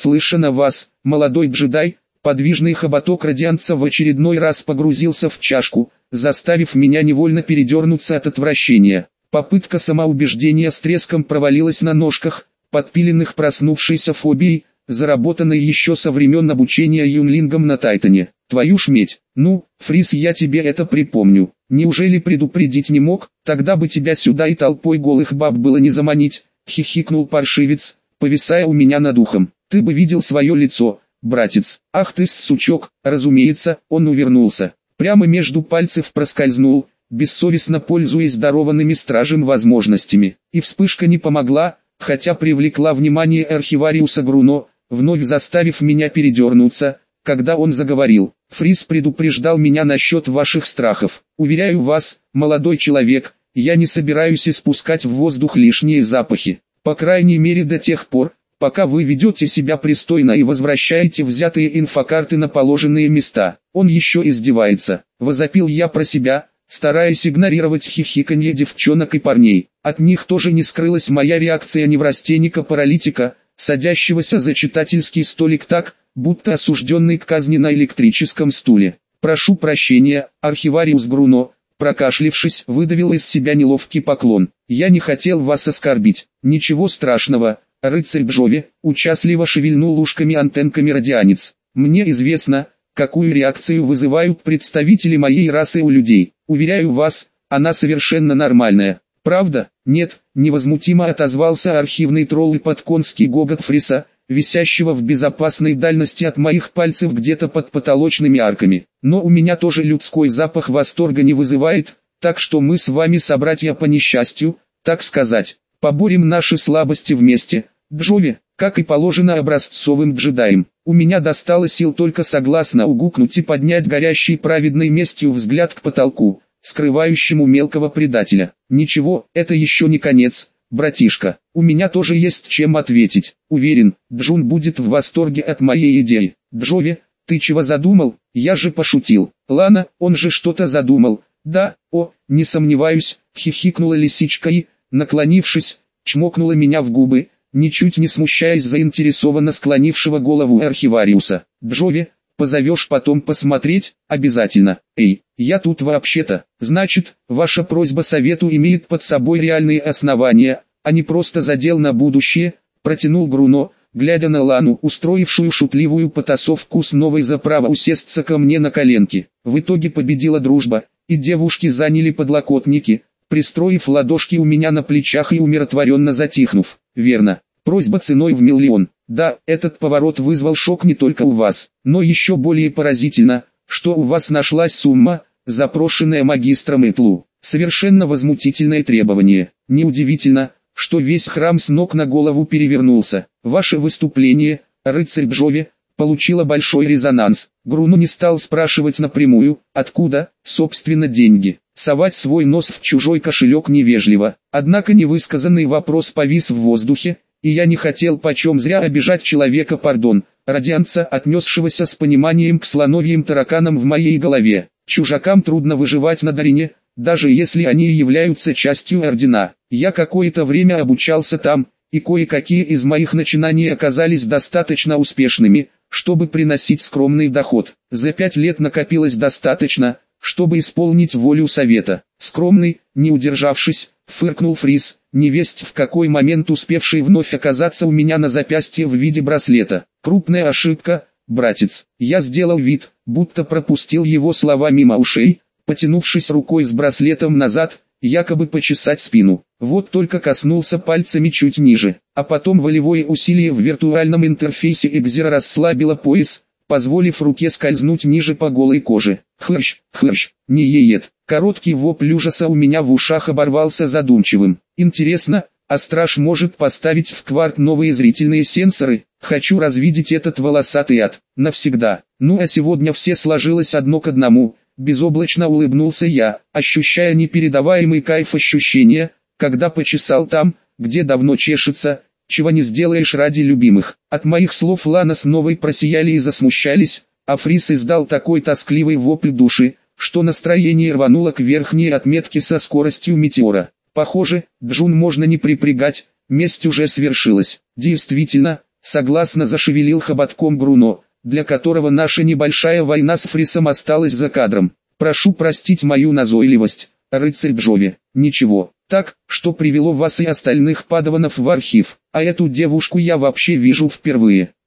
о вас, молодой джедай. Подвижный хоботок радианца в очередной раз погрузился в чашку, заставив меня невольно передернуться от отвращения. Попытка самоубеждения с треском провалилась на ножках, подпиленных проснувшейся фобией, заработанной еще со времен обучения юнлингом на Тайтоне. Твою ж медь, ну, Фрис, я тебе это припомню. Неужели предупредить не мог? Тогда бы тебя сюда и толпой голых баб было не заманить, хихикнул паршивец, повисая у меня над ухом. Ты бы видел свое лицо, братец. Ах ты сучок, разумеется, он увернулся. Прямо между пальцев проскользнул, бессовестно пользуясь дарованными стражем возможностями. И вспышка не помогла, хотя привлекла внимание архивариуса Бруно, вновь заставив меня передернуться, когда он заговорил. Фрис предупреждал меня насчет ваших страхов. Уверяю вас, молодой человек, я не собираюсь испускать в воздух лишние запахи. По крайней мере до тех пор, пока вы ведете себя пристойно и возвращаете взятые инфокарты на положенные места. Он еще издевается. Возопил я про себя, стараясь игнорировать хихиканье девчонок и парней. От них тоже не скрылась моя реакция неврастенника-паралитика, садящегося за читательский столик так, будто осужденный к казни на электрическом стуле. «Прошу прощения, архивариус Бруно», прокашлившись, выдавил из себя неловкий поклон. «Я не хотел вас оскорбить». «Ничего страшного, рыцарь Джови», участливо шевельнул ушками-антенками радианец. «Мне известно, какую реакцию вызывают представители моей расы у людей. Уверяю вас, она совершенно нормальная». «Правда?» «Нет», невозмутимо отозвался архивный тролл и под конский гогот Фриса, висящего в безопасной дальности от моих пальцев где-то под потолочными арками. «Но у меня тоже людской запах восторга не вызывает, так что мы с вами собратья по несчастью, так сказать. Поборем наши слабости вместе, Джови, как и положено образцовым джедаям. У меня достало сил только согласно угукнуть и поднять горящий праведной местью взгляд к потолку, скрывающему мелкого предателя. Ничего, это еще не конец, братишка. У меня тоже есть чем ответить. Уверен, Джун будет в восторге от моей идеи. Джови, ты чего задумал? Я же пошутил. Лана, он же что-то задумал. Да, не сомневаюсь, хихикнула лисичка и, наклонившись, чмокнула меня в губы, ничуть не смущаясь заинтересованно склонившего голову архивариуса. Джови, позовешь потом посмотреть? Обязательно. Эй, я тут вообще-то. Значит, ваша просьба совету имеет под собой реальные основания, а не просто задел на будущее, протянул Бруно, глядя на Лану, устроившую шутливую потасовку с новой за право усесться ко мне на коленки. В итоге победила дружба, и девушки заняли подлокотники, пристроив ладошки у меня на плечах и умиротворенно затихнув. Верно, просьба ценой в миллион. Да, этот поворот вызвал шок не только у вас, но еще более поразительно, что у вас нашлась сумма, запрошенная магистром Итлу. Совершенно возмутительное требование. Неудивительно, что весь храм с ног на голову перевернулся. Ваше выступление, рыцарь Джови, получило большой резонанс. Бруно не стал спрашивать напрямую, откуда, собственно, деньги. Совать свой нос в чужой кошелек невежливо. Однако невысказанный вопрос повис в воздухе, и я не хотел почем зря обижать человека, радианца, отнесшегося с пониманием к слоновьим тараканам в моей голове. Чужакам трудно выживать на Дарине, даже если они являются частью Ордена. Я какое-то время обучался там, и кое-какие из моих начинаний оказались достаточно успешными, чтобы приносить скромный доход. За 5 лет накопилось достаточно, чтобы исполнить волю совета. Скромный, не удержавшись, фыркнул Фрис, невесть в какой момент успевший вновь оказаться у меня на запястье в виде браслета. Крупная ошибка, братец. Я сделал вид, будто пропустил его слова мимо ушей, потянувшись рукой с браслетом назад, якобы почесать спину. Вот только коснулся пальцами чуть ниже, а потом волевое усилие в виртуальном интерфейсе Экзера расслабило пояс, позволив руке скользнуть ниже по голой коже. Хрщ, не еет. Короткий вопль ужаса у меня в ушах оборвался задумчивым. Интересно, а страж может поставить в кварт новые зрительные сенсоры? Хочу развидеть этот волосатый ад. Навсегда. Ну а сегодня все сложилось одно к одному. Безоблачно улыбнулся я, ощущая непередаваемый кайф ощущения, когда почесал там, где давно чешется, чего не сделаешь ради любимых. От моих слов Лана с Новой просияли и засмущались, а Фрис издал такой тоскливый вопль души, что настроение рвануло к верхней отметке со скоростью метеора. Похоже, Джун можно не припрягать, месть уже свершилась. Действительно, согласно зашевелил хоботком Бруно, для которого наша небольшая война с Фрисом осталась за кадром. Прошу простить мою назойливость, рыцарь Джови. Ничего, так, что привело вас и остальных падаванов в архив, а эту девушку я вообще вижу впервые.